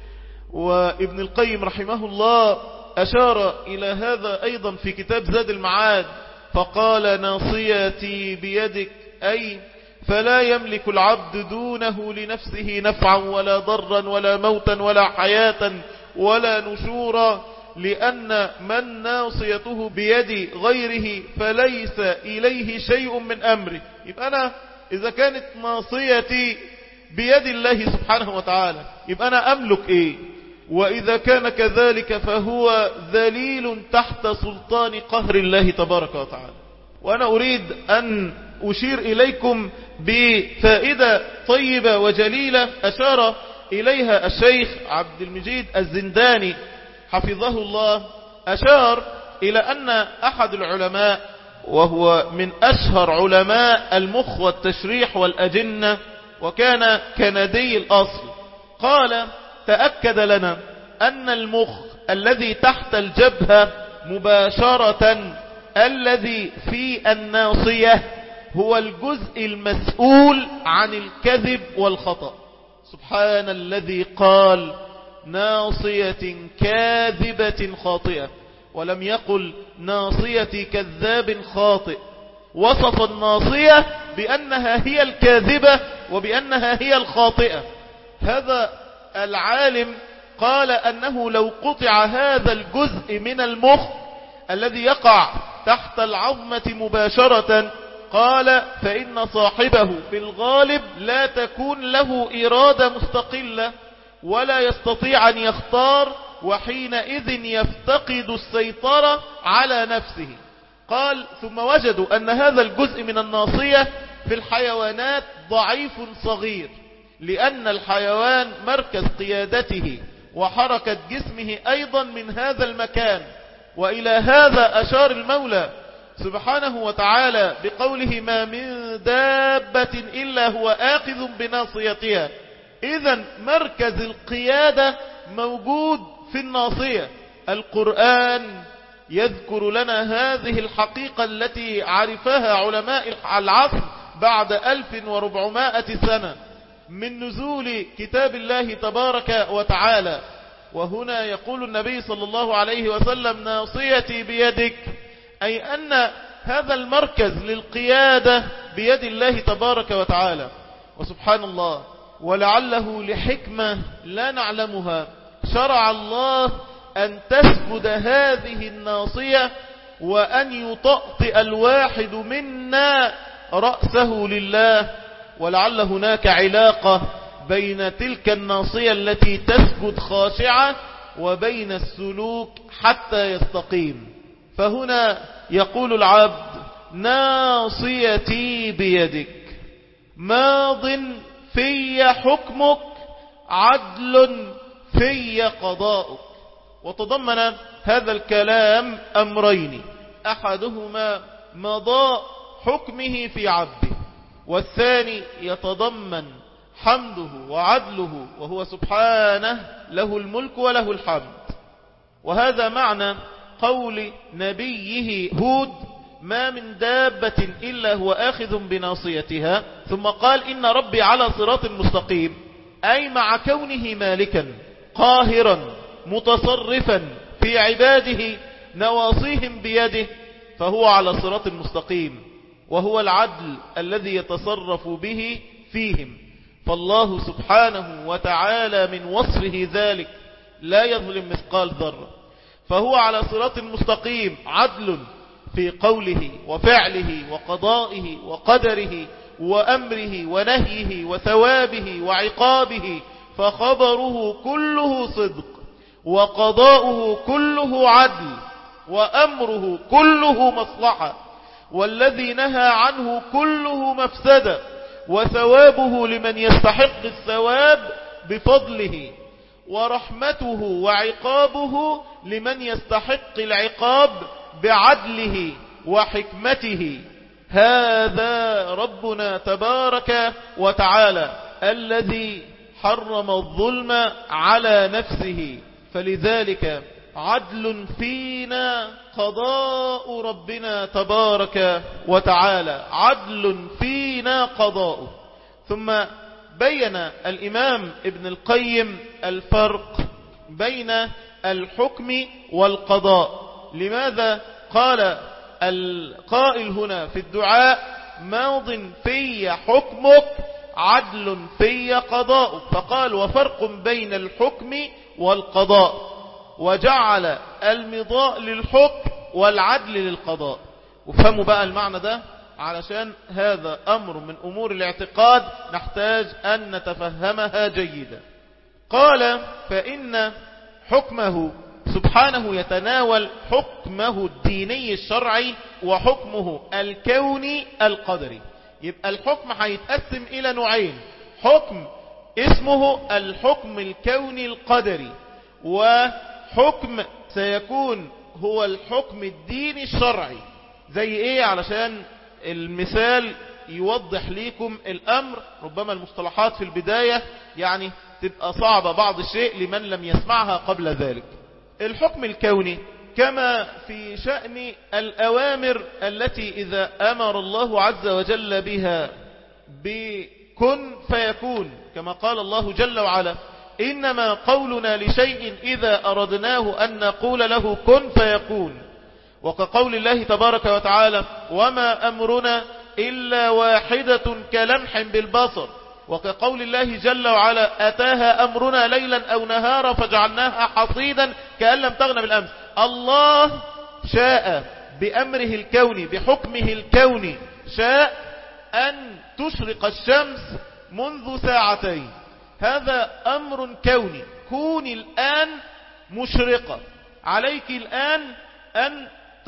وابن القيم رحمه الله أشار إلى هذا أيضا في كتاب زاد المعاد، فقال: ناصيتي بيدك، أي فلا يملك العبد دونه لنفسه نفعا ولا ضرا ولا موتا ولا حياة ولا نشورا، لأن من ناصيته بيد غيره فليس إليه شيء من أمره. يبقى أنا إذا كانت ناصيتي بيد الله سبحانه وتعالى يبقى أنا أملك إيه؟ وإذا كان كذلك فهو ذليل تحت سلطان قهر الله تبارك وتعالى. وأنا أريد أن أشير إليكم بفائدة طيبة وجليلة أشار إليها الشيخ عبد المجيد الزنداني حفظه الله. أشار إلى أن أحد العلماء، وهو من أشهر علماء المخ والتشريح والأجنة وكان كندي الأصل، قال: تأكد لنا أن المخ الذي تحت الجبهة مباشرة الذي في الناصية هو الجزء المسؤول عن الكذب والخطأ. سبحان الذي قال: ناصية كاذبة خاطئة، ولم يقل ناصية كذاب خاطئ. وصف الناصية بأنها هي الكاذبة وبأنها هي الخاطئة. هذا العالم قال أنه لو قطع هذا الجزء من المخ الذي يقع تحت العظمة مباشرة، قال فإن صاحبه في الغالب لا تكون له إرادة مستقلة ولا يستطيع أن يختار، وحينئذ يفتقد السيطرة على نفسه. قال ثم وجدوا أن هذا الجزء من الناصية في الحيوانات ضعيف صغير، لأن الحيوان مركز قيادته وحركة جسمه أيضا من هذا المكان. وإلى هذا أشار المولى سبحانه وتعالى بقوله ما من دابة إلا هو آخذ بناصيتها. إذن مركز القيادة موجود في الناصية. القرآن يذكر لنا هذه الحقيقة التي عرفها علماء العصر بعد 1400 سنة من نزول كتاب الله تبارك وتعالى. وهنا يقول النبي صلى الله عليه وسلم ناصيتي بيدك، أي أن هذا المركز للقيادة بيد الله تبارك وتعالى. وسبحان الله، ولعله لحكمة لا نعلمها شرع الله أن تسجد هذه الناصية وأن يطأطئ الواحد منا رأسه لله. ولعل هناك علاقة بين تلك الناصية التي تسجد خاشعة وبين السلوك حتى يستقيم. فهنا يقول العبد ناصيتي بيدك ماض في حكمك عدل في قضاؤك. وتضمن هذا الكلام أمرين، أحدهما مضاء حكمه في عبده، والثاني يتضمن حمده وعدله، وهو سبحانه له الملك وله الحمد. وهذا معنى قول نبيه هود ما من دابة إلا هو آخذ بناصيتها، ثم قال إن ربي على صراط مستقيم، أي مع كونه مالكا قاهرا متصرفا في عباده نواصيهم بيده، فهو على صراط مستقيم، وهو العدل الذي يتصرف به فيهم. فالله سبحانه وتعالى من وصفه ذلك لا يظلم مثقال ذرة، فهو على صراط مستقيم عدل في قوله وفعله وقضائه وقدره وأمره ونهيه وثوابه وعقابه، فخبره كله صدق وقضاؤه كله عدل وأمره كله مصلحة، والذي نهى عنه كله مفسدة، وثوابه لمن يستحق الثواب بفضله، ورحمته وعقابه لمن يستحق العقاب بعدله وحكمته. هذا ربنا تبارك وتعالى الذي حرم الظلم على نفسه، فلذلك عدل فينا قضاء ربنا تبارك وتعالى، عدل فينا قضاء. ثم بين الإمام ابن القيم الفرق بين الحكم والقضاء. لماذا قال القائل هنا في الدعاء ماض في حكمك عدل في قضاء، فقال وفرق بين الحكم والقضاء، وجعل المضاء للحكم والعدل للقضاء. وفهموا بقى المعنى ده، علشان هذا أمر من أمور الاعتقاد نحتاج أن نتفهمها جيدا. قال فإن حكمه سبحانه يتناول حكمه الديني الشرعي وحكمه الكوني القدري. يبقى الحكم هيتقسم إلى نوعين، حكم اسمه الحكم الكوني القدري، وحكم سيكون هو الحكم الديني الشرعي. زي ايه؟ علشان المثال يوضح ليكم الأمر. ربما المصطلحات في البداية يعني تبقى صعبة بعض الشيء لمن لم يسمعها قبل ذلك. الحكم الكوني كما في شأن الأوامر التي إذا أمر الله عز وجل بها بكن فيكون، كما قال الله جل وعلا إنما قولنا لشيء إذا أردناه أن نقول له كن فيكون. وكقول الله تبارك وتعالى وما أمرنا إلا واحدة كلمح بالبصر. وكقول الله جل وعلا أتاها أمرنا ليلا أو نهارا فجعلناها حصيدا كأن لم تغن بالأمس. الله شاء بأمره الكوني بحكمه الكوني شاء أن تشرق الشمس منذ ساعتين، هذا أمر كوني، كوني الآن مشرقة، عليك الآن أن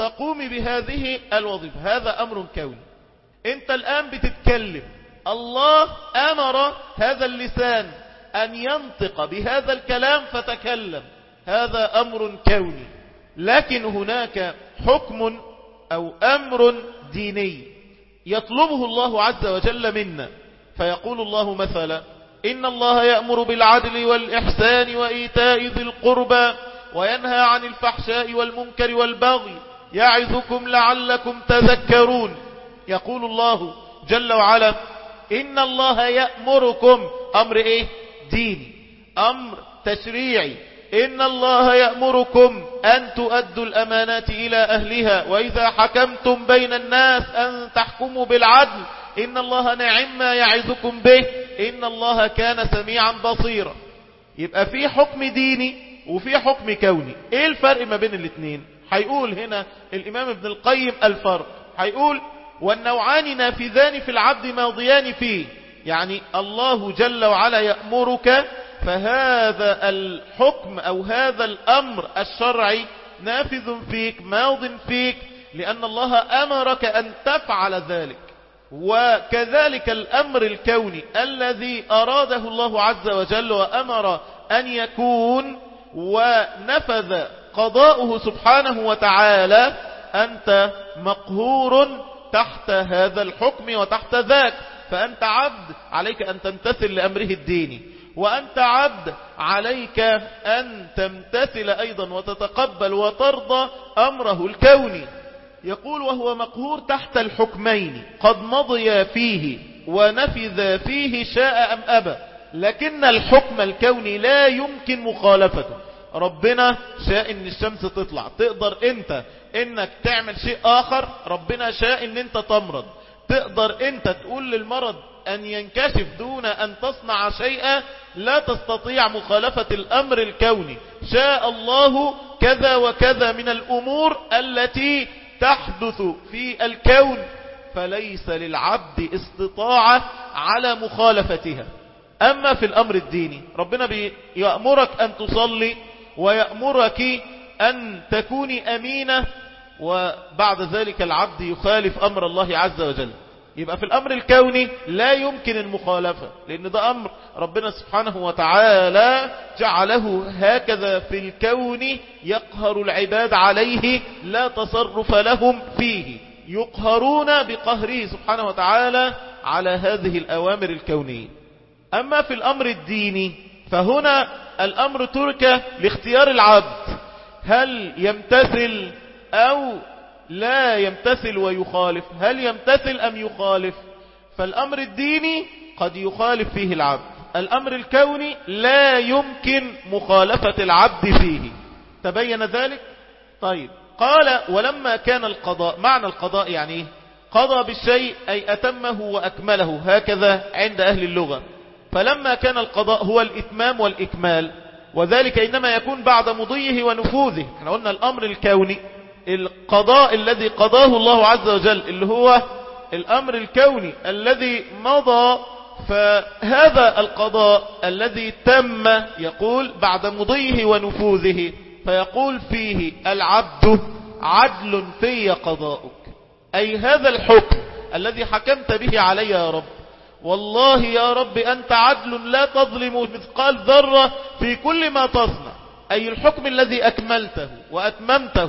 تقومي بهذه الوظيفة. هذا أمر كوني. أنت الآن بتتكلم، الله أمر هذا اللسان أن ينطق بهذا الكلام فتكلم، هذا أمر كوني. لكن هناك حكم أو أمر ديني يطلبه الله عز وجل منا، فيقول الله مثلا: إن الله يأمر بالعدل والإحسان وإيتاء ذي القربى وينهى عن الفحشاء والمنكر والبغي يعظكم لعلكم تذكرون. يقول الله جل وعلا: إن الله يأمركم. أمر إيه؟ ديني، أمر تشريعي. إن الله يأمركم أن تؤدوا الأمانات إلى أهلها وإذا حكمتم بين الناس أن تحكموا بالعدل إن الله نعم ما يعظكم به إن الله كان سميعا بصيرا. يبقى في حكم ديني وفي حكم كوني. ايه الفرق ما بين الاثنين؟ هيقول هنا الإمام ابن القيم الفرق، هيقول: والنوعان نافذان في العبد ماضيان فيه. يعني الله جل وعلا يأمرك، فهذا الحكم أو هذا الأمر الشرعي نافذ فيك ماض فيك، لأن الله أمرك أن تفعل ذلك. وكذلك الأمر الكوني الذي أراده الله عز وجل وأمر أن يكون ونفذ قضاؤه سبحانه وتعالى، أنت مقهور تحت هذا الحكم وتحت ذاك، فأنت عبد عليك أن تمتثل لأمره الديني، وأنت عبد عليك أن تمتثل أيضا وتتقبل وترضى أمره الكوني. يقول: وهو مقهور تحت الحكمين قد مضي فيه ونفذ فيه شاء أم أبى. لكن الحكم الكوني لا يمكن مخالفته. ربنا شاء ان الشمس تطلع، تقدر انت انك تعمل شيء اخر. ربنا شاء ان انت تمرض، تقدر انت تقول للمرض ان ينكشف دون ان تصنع شيئا. لا تستطيع مخالفة الامر الكوني. شاء الله كذا وكذا من الامور التي تحدث في الكون، فليس للعبد استطاعة على مخالفتها. أما في الأمر الديني، ربنا يأمرك أن تصلي ويأمرك أن تكوني أمينة، وبعد ذلك العبد يخالف أمر الله عز وجل. يبقى في الأمر الكوني لا يمكن المخالفة، لأن ده أمر ربنا سبحانه وتعالى جعله هكذا في الكون، يقهر العباد عليه، لا تصرف لهم فيه، يقهرون بقهره سبحانه وتعالى على هذه الأوامر الكونية. أما في الأمر الديني فهنا الأمر ترك لاختيار العبد، هل يمتثل أو لا يمتثل ويخالف، هل يمتثل أم يخالف. فالأمر الديني قد يخالف فيه العبد، الأمر الكوني لا يمكن مخالفة العبد فيه. تبين ذلك؟ طيب، قال: ولما كان القضاء، معنى القضاء يعني إيه؟ قضى بالشيء أي أتمه وأكمله، هكذا عند أهل اللغة. فلما كان القضاء هو الإتمام والإكمال، وذلك إنما يكون بعد مضيه ونفوذه. احنا قلنا الأمر الكوني، القضاء الذي قضاه الله عز وجل اللي هو الأمر الكوني الذي مضى، فهذا القضاء الذي تم يقول بعد مضيه ونفوذه، فيقول فيه العبد: عدل في قضاؤك، أي هذا الحكم الذي حكمت به علي يا رب، والله يا رب أنت عدل لا تظلم مثقال ذرة في كل ما تصنع. أي الحكم الذي أكملته وأتممته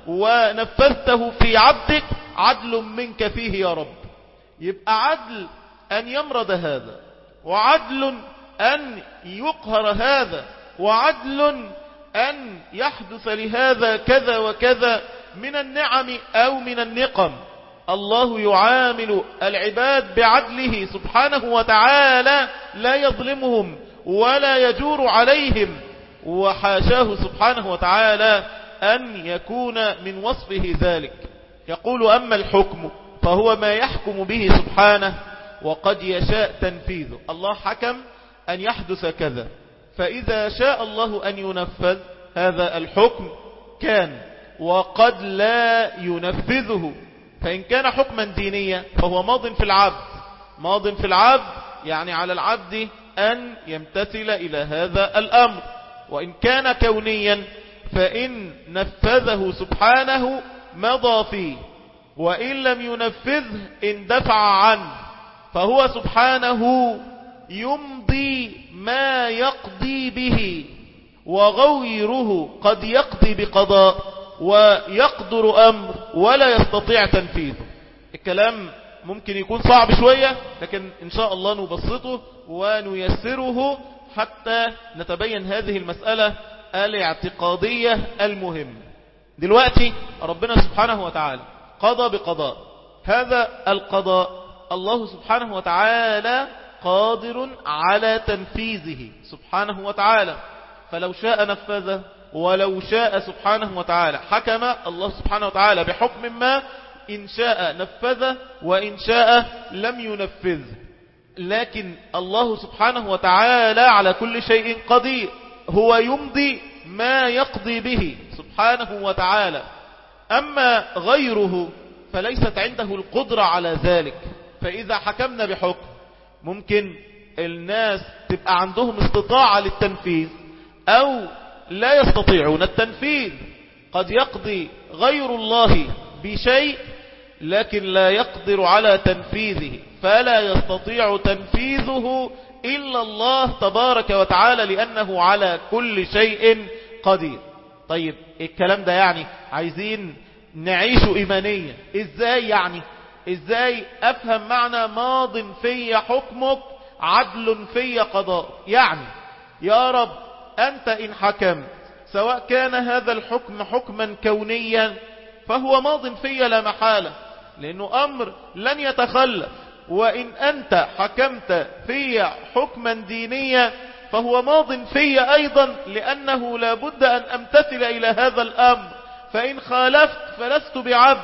ونفذته في عبدك عدل منك فيه يا رب. يبقى عدل أن يمرض هذا، وعدل أن يقهر هذا، وعدل أن يحدث لهذا كذا وكذا من النعم أو من النقم. الله يعامل العباد بعدله سبحانه وتعالى، لا يظلمهم ولا يجور عليهم، وحاشاه سبحانه وتعالى أن يكون من وصفه ذلك. يقول: أما الحكم فهو ما يحكم به سبحانه وقد يشاء تنفيذه. الله حكم أن يحدث كذا، فإذا شاء الله أن ينفذ هذا الحكم كان، وقد لا ينفذه. فإن كان حكما دينيا فهو ماض في العبد، ماض في العبد يعني على العبد أن يمتثل إلى هذا الأمر. وإن كان كونيا فإن نفذه سبحانه مضى فيه، وإن لم ينفذه اندفع عنه، فهو سبحانه يمضي ما يقضي به، وغيره قد يقضي بقضاء ويقدر أمر ولا يستطيع تنفيذه. الكلام ممكن يكون صعب شوية، لكن إن شاء الله نبسطه ونيسره حتى نتبين هذه المسألة الاعتقادية المهمة. دلوقتي ربنا سبحانه وتعالى قضى بقضاء، هذا القضاء الله سبحانه وتعالى قادر على تنفيذه سبحانه وتعالى، فلو شاء نفذه، ولو شاء سبحانه وتعالى حكم الله سبحانه وتعالى بحكم ما، إن شاء نفذه وإن شاء لم ينفذه. لكن الله سبحانه وتعالى على كل شيء قدير، هو يمضي ما يقضي به سبحانه وتعالى. أما غيره فليست عنده القدرة على ذلك. فإذا حكمنا بحكم ممكن الناس تبقى عندهم استطاعة للتنفيذ أو لا يستطيعون التنفيذ. قد يقضي غير الله بشيء لكن لا يقدر على تنفيذه، فلا يستطيع تنفيذه إلا الله تبارك وتعالى، لأنه على كل شيء قدير. طيب الكلام ده يعني عايزين نعيش إيمانيا. إزاي يعني؟ إزاي أفهم معنى ماض في حكمك عدل في قضاء؟ يعني يا رب أنت إن حكمت سواء كان هذا الحكم حكما كونيا فهو ماض في لا محالة، لأنه أمر لن يتخلف. وإن أنت حكمت في حكما دينيا فهو ماض في أيضا، لأنه لا بد أن أمتثل إلى هذا الأمر، فإن خالفت فلست بعبد.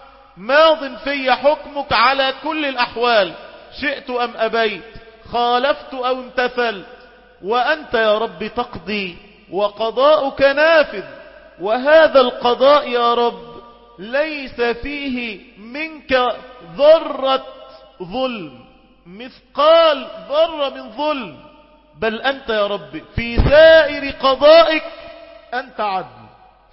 ماض في حكمك على كل الأحوال، شئت أم أبيت، خالفت أو امتثلت، وأنت يا رب تقضي وقضاؤك نافذ. وهذا القضاء يا رب ليس فيه منك ذرة ظلم، مثقال ذرة من ظلم، بل أنت يا رب في سائر قضائك أنت عدل.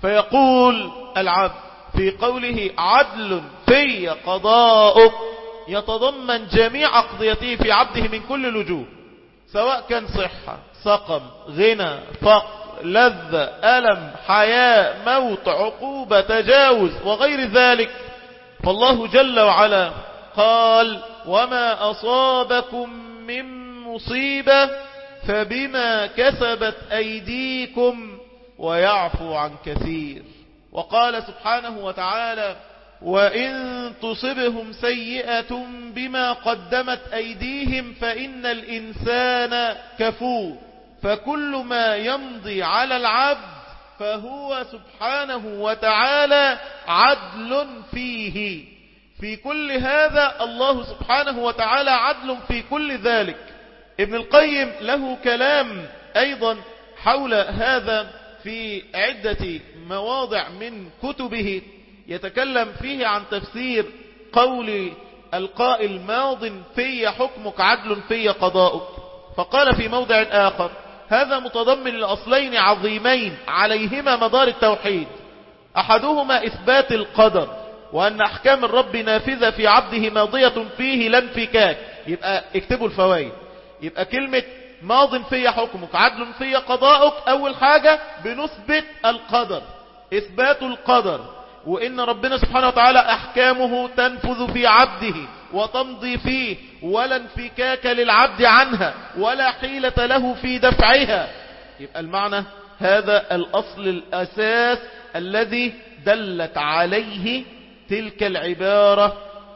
فيقول العبد في قوله عدل في قضاؤك يتضمن جميع أقضيته في عبده من كل الوجوه، سواء كان صحة، سقم، غنى، فقر، لذة، ألم، حياة، موت، عقوبة، تجاوز وغير ذلك. فالله جل وعلا قال وما أصابكم من مصيبة فبما كسبت أيديكم ويعفو عن كثير. وقال سبحانه وتعالى وإن تصبهم سيئة بما قدمت أيديهم فإن الإنسان كفور. فكل ما يمضي على العبد فهو سبحانه وتعالى عدل فيه. في كل هذا الله سبحانه وتعالى عدل في كل ذلك. ابن القيم له كلام أيضا حول هذا في عدة مواضع من كتبه، يتكلم فيه عن تفسير قول القائل ماض في حكمك عدل في قضاؤك. فقال في موضع آخر هذا متضمن لأصلين عظيمين عليهما مدار التوحيد، أحدهما إثبات القدر، وأن أحكام الرب نافذة في عبده ماضية فيه لا انفكاك. يبقى اكتبوا الفوائد. يبقى كلمة ماض في حكمك عدل في قضاؤك، أول حاجة بنثبت القدر، إثبات القدر، وإن ربنا سبحانه وتعالى أحكامه تنفذ في عبده وتمضي فيه، ولا انفكاك للعبد عنها ولا حيلة له في دفعها. يبقى المعنى هذا الأصل الأساس الذي دلت عليه تلك العبارة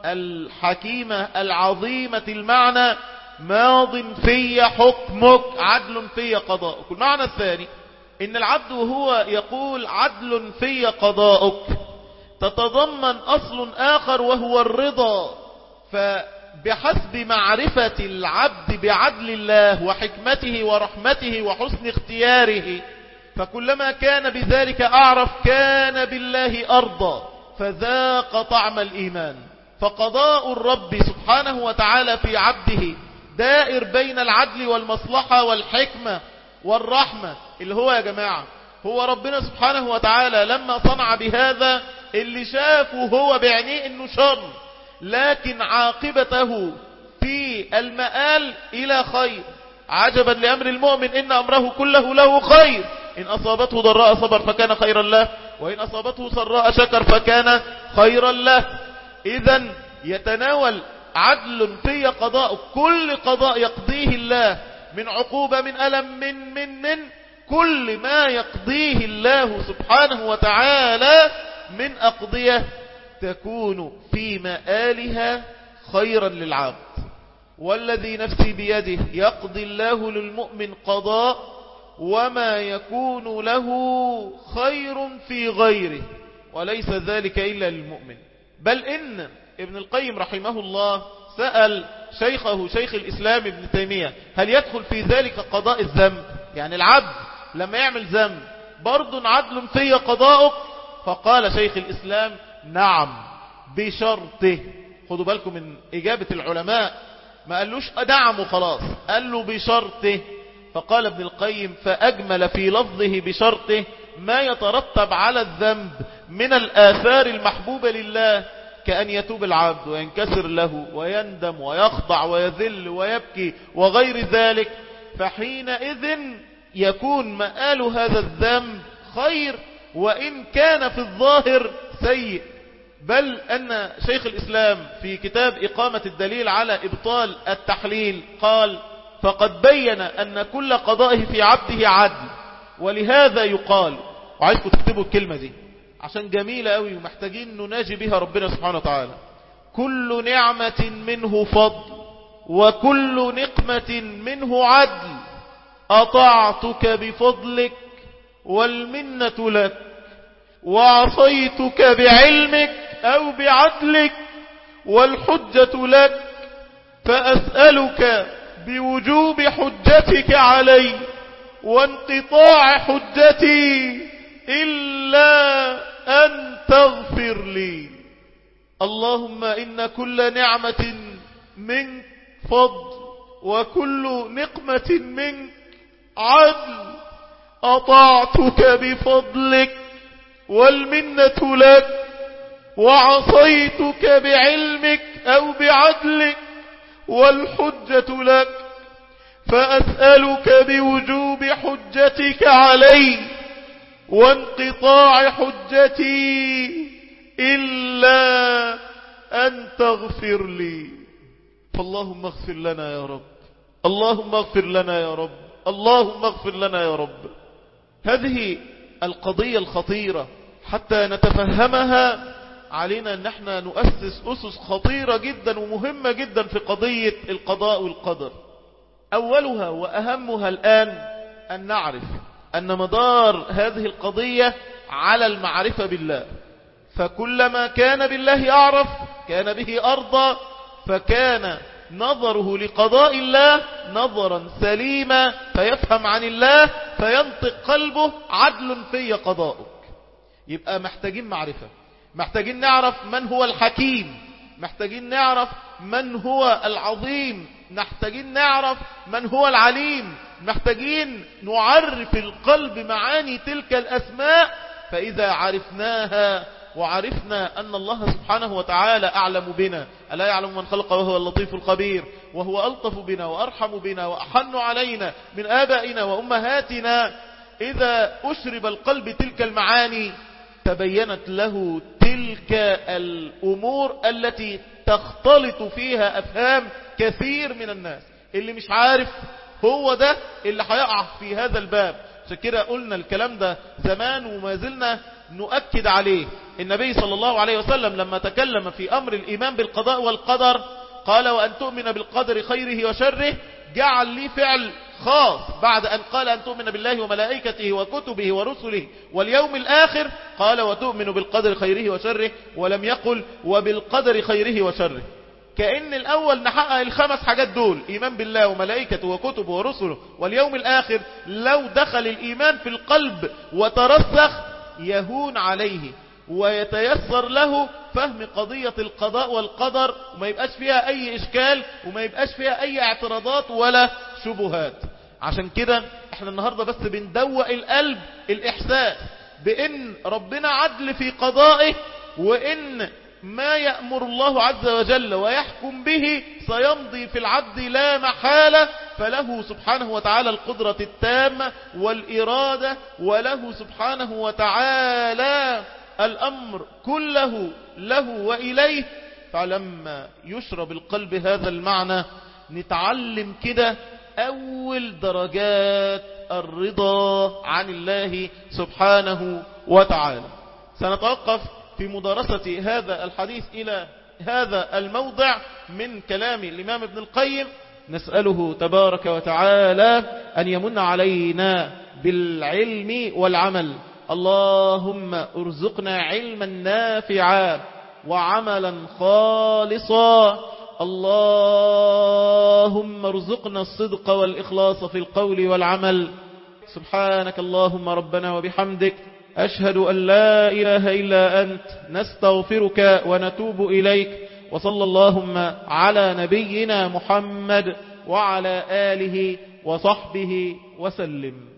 الحكيمة العظيمة المعنى ماض في حكمك عدل في قضاؤك. المعنى الثاني إن العبد وهو يقول عدل في قضاؤك تتضمن أصل آخر وهو الرضا. فبحسب معرفة العبد بعدل الله وحكمته ورحمته وحسن اختياره، فكلما كان بذلك أعرف كان بالله أرضى فذاق طعم الإيمان. فقضاء الرب سبحانه وتعالى في عبده دائر بين العدل والمصلحة والحكمة والرحمة، اللي هو يا جماعة هو ربنا سبحانه وتعالى لما صنع بهذا اللي شافه هو بعينيه انه شر، لكن عاقبته في المآل الى خير. عجبا لأمر المؤمن إن أمره كله له خير، إن أصابته ضراء صبر فكان خيرا له، وإن أصابته سراء شكر فكان خيرا له. إذن يتناول عدل في قضاء، كل قضاء يقضيه الله من عقوبة، من ألم، من كل ما يقضيه الله سبحانه وتعالى من أقضية تكون في مآلها خيرا للعبد. والذي نفسي بيده يقضي الله للمؤمن قضاء وما يكون له خير في غيره، وليس ذلك إلا للمؤمن. بل إن ابن القيم رحمه الله سأل شيخه شيخ الإسلام ابن تيمية هل يدخل في ذلك قضاء الذنب؟ يعني العبد لما يعمل ذنب برضو عدل في قضاؤه؟ فقال شيخ الإسلام نعم بشرطه. خدوا بالكم من إجابة العلماء، ما قالوش نعم وخلاص، قال له بشرطه. فقال ابن القيم فأجمل في لفظه بشرطه ما يترتب على الذنب من الآثار المحبوبة لله، كأن يتوب العبد وينكسر له ويندم ويخضع ويذل ويبكي وغير ذلك، فحينئذ يكون مآل هذا الذنب خير وإن كان في الظاهر سيء. بل أن شيخ الإسلام في كتاب إقامة الدليل على إبطال التحليل قال فقد بين أن كل قضائه في عبده عدل، ولهذا يقال، وعايزكم تكتبوا الكلمة دي عشان جميلة قوي ومحتاجين نناجي بها ربنا سبحانه وتعالى: كل نعمة منه فضل وكل نقمة منه عدل، أطعتك بفضلك والمنة لك، وعصيتك بعلمك أو بعدلك والحجة لك، فأسألك بوجوب حجتك علي وانقطاع حجتي إلا أن تغفر لي. اللهم إن كل نعمة منك فضل وكل نقمة منك عدل، أطعتك بفضلك والمنة لك، وعصيتك بعلمك أو بعدلك والحجة لك، فأسألك بوجوب حجتك علي وانقطاع حجتي إلا أن تغفر لي. فاللهم اغفر لنا يا رب، اللهم اغفر لنا يا رب، اللهم اغفر لنا يا رب. هذه القضية الخطيرة حتى نتفهمها علينا أن احنا نؤسس أسس خطيرة جدا ومهمة جدا في قضية القضاء والقدر. أولها وأهمها الآن أن نعرف أن مدار هذه القضية على المعرفة بالله، فكلما كان بالله أعرف كان به أرضى، فكان نظره لقضاء الله نظرا سليما فيفهم عن الله فينطق قلبه عدل في قضاؤك. يبقى محتاجين معرفة، محتاجين نعرف من هو الحكيم، محتاجين نعرف من هو العظيم، محتاجين نعرف من هو العليم، محتاجين نعرف القلب معاني تلك الأسماء. فإذا عرفناها وعرفنا أن الله سبحانه وتعالى أعلم بنا، ألا يعلم من خلق وهو اللطيف الخبير، وهو ألطف بنا وأرحم بنا وأحن علينا من آبائنا وأمهاتنا، إذا أشرب القلب تلك المعاني تبينت له تلك الأمور التي تختلط فيها أفهام كثير من الناس. اللي مش عارف هو ده اللي هيقع في هذا الباب. عشان كده قلنا الكلام ده زمان وما زلنا نؤكد عليه. النبي صلى الله عليه وسلم لما تكلم في أمر الإيمان بالقضاء والقدر قال وأن تؤمن بالقدر خيره وشره، جعل لي فعل خاص بعد أن قال أن تؤمن بالله وملائكته وكتبه ورسله واليوم الآخر، قال وتؤمن بالقدر خيره وشره، ولم يقل وبالقدر خيره وشره. كأن الأول نحقق الخمس حاجات دول: إيمان بالله وملائكته وكتبه ورسله واليوم الآخر. لو دخل الإيمان في القلب وترسخ يهون عليه ويتيسر له فهم قضية القضاء والقدر، وما يبقاش فيها أي إشكال وما يبقاش فيها أي اعتراضات ولا شبهات. عشان كده احنا النهاردة بس بندوق القلب الإحساس بأن ربنا عدل في قضائه وإن ما يأمر الله عز وجل ويحكم به سيمضي في العبد لا محالة، فله سبحانه وتعالى القدرة التامة والإرادة، وله سبحانه وتعالى الأمر كله له وإليه. فلما يشرب القلب هذا المعنى نتعلم كده أول درجات الرضا عن الله سبحانه وتعالى. سنتوقف في مدارسة هذا الحديث إلى هذا الموضع من كلام الإمام ابن القيم، نسأله تبارك وتعالى أن يمن علينا بالعلم والعمل. اللهم ارزقنا علما نافعا وعملا خالصا. اللهم ارزقنا الصدق والإخلاص في القول والعمل. سبحانك اللهم ربنا وبحمدك، أشهد أن لا إله إلا أنت، نستغفرك ونتوب إليك. وصلى اللهم على نبينا محمد وعلى آله وصحبه وسلم.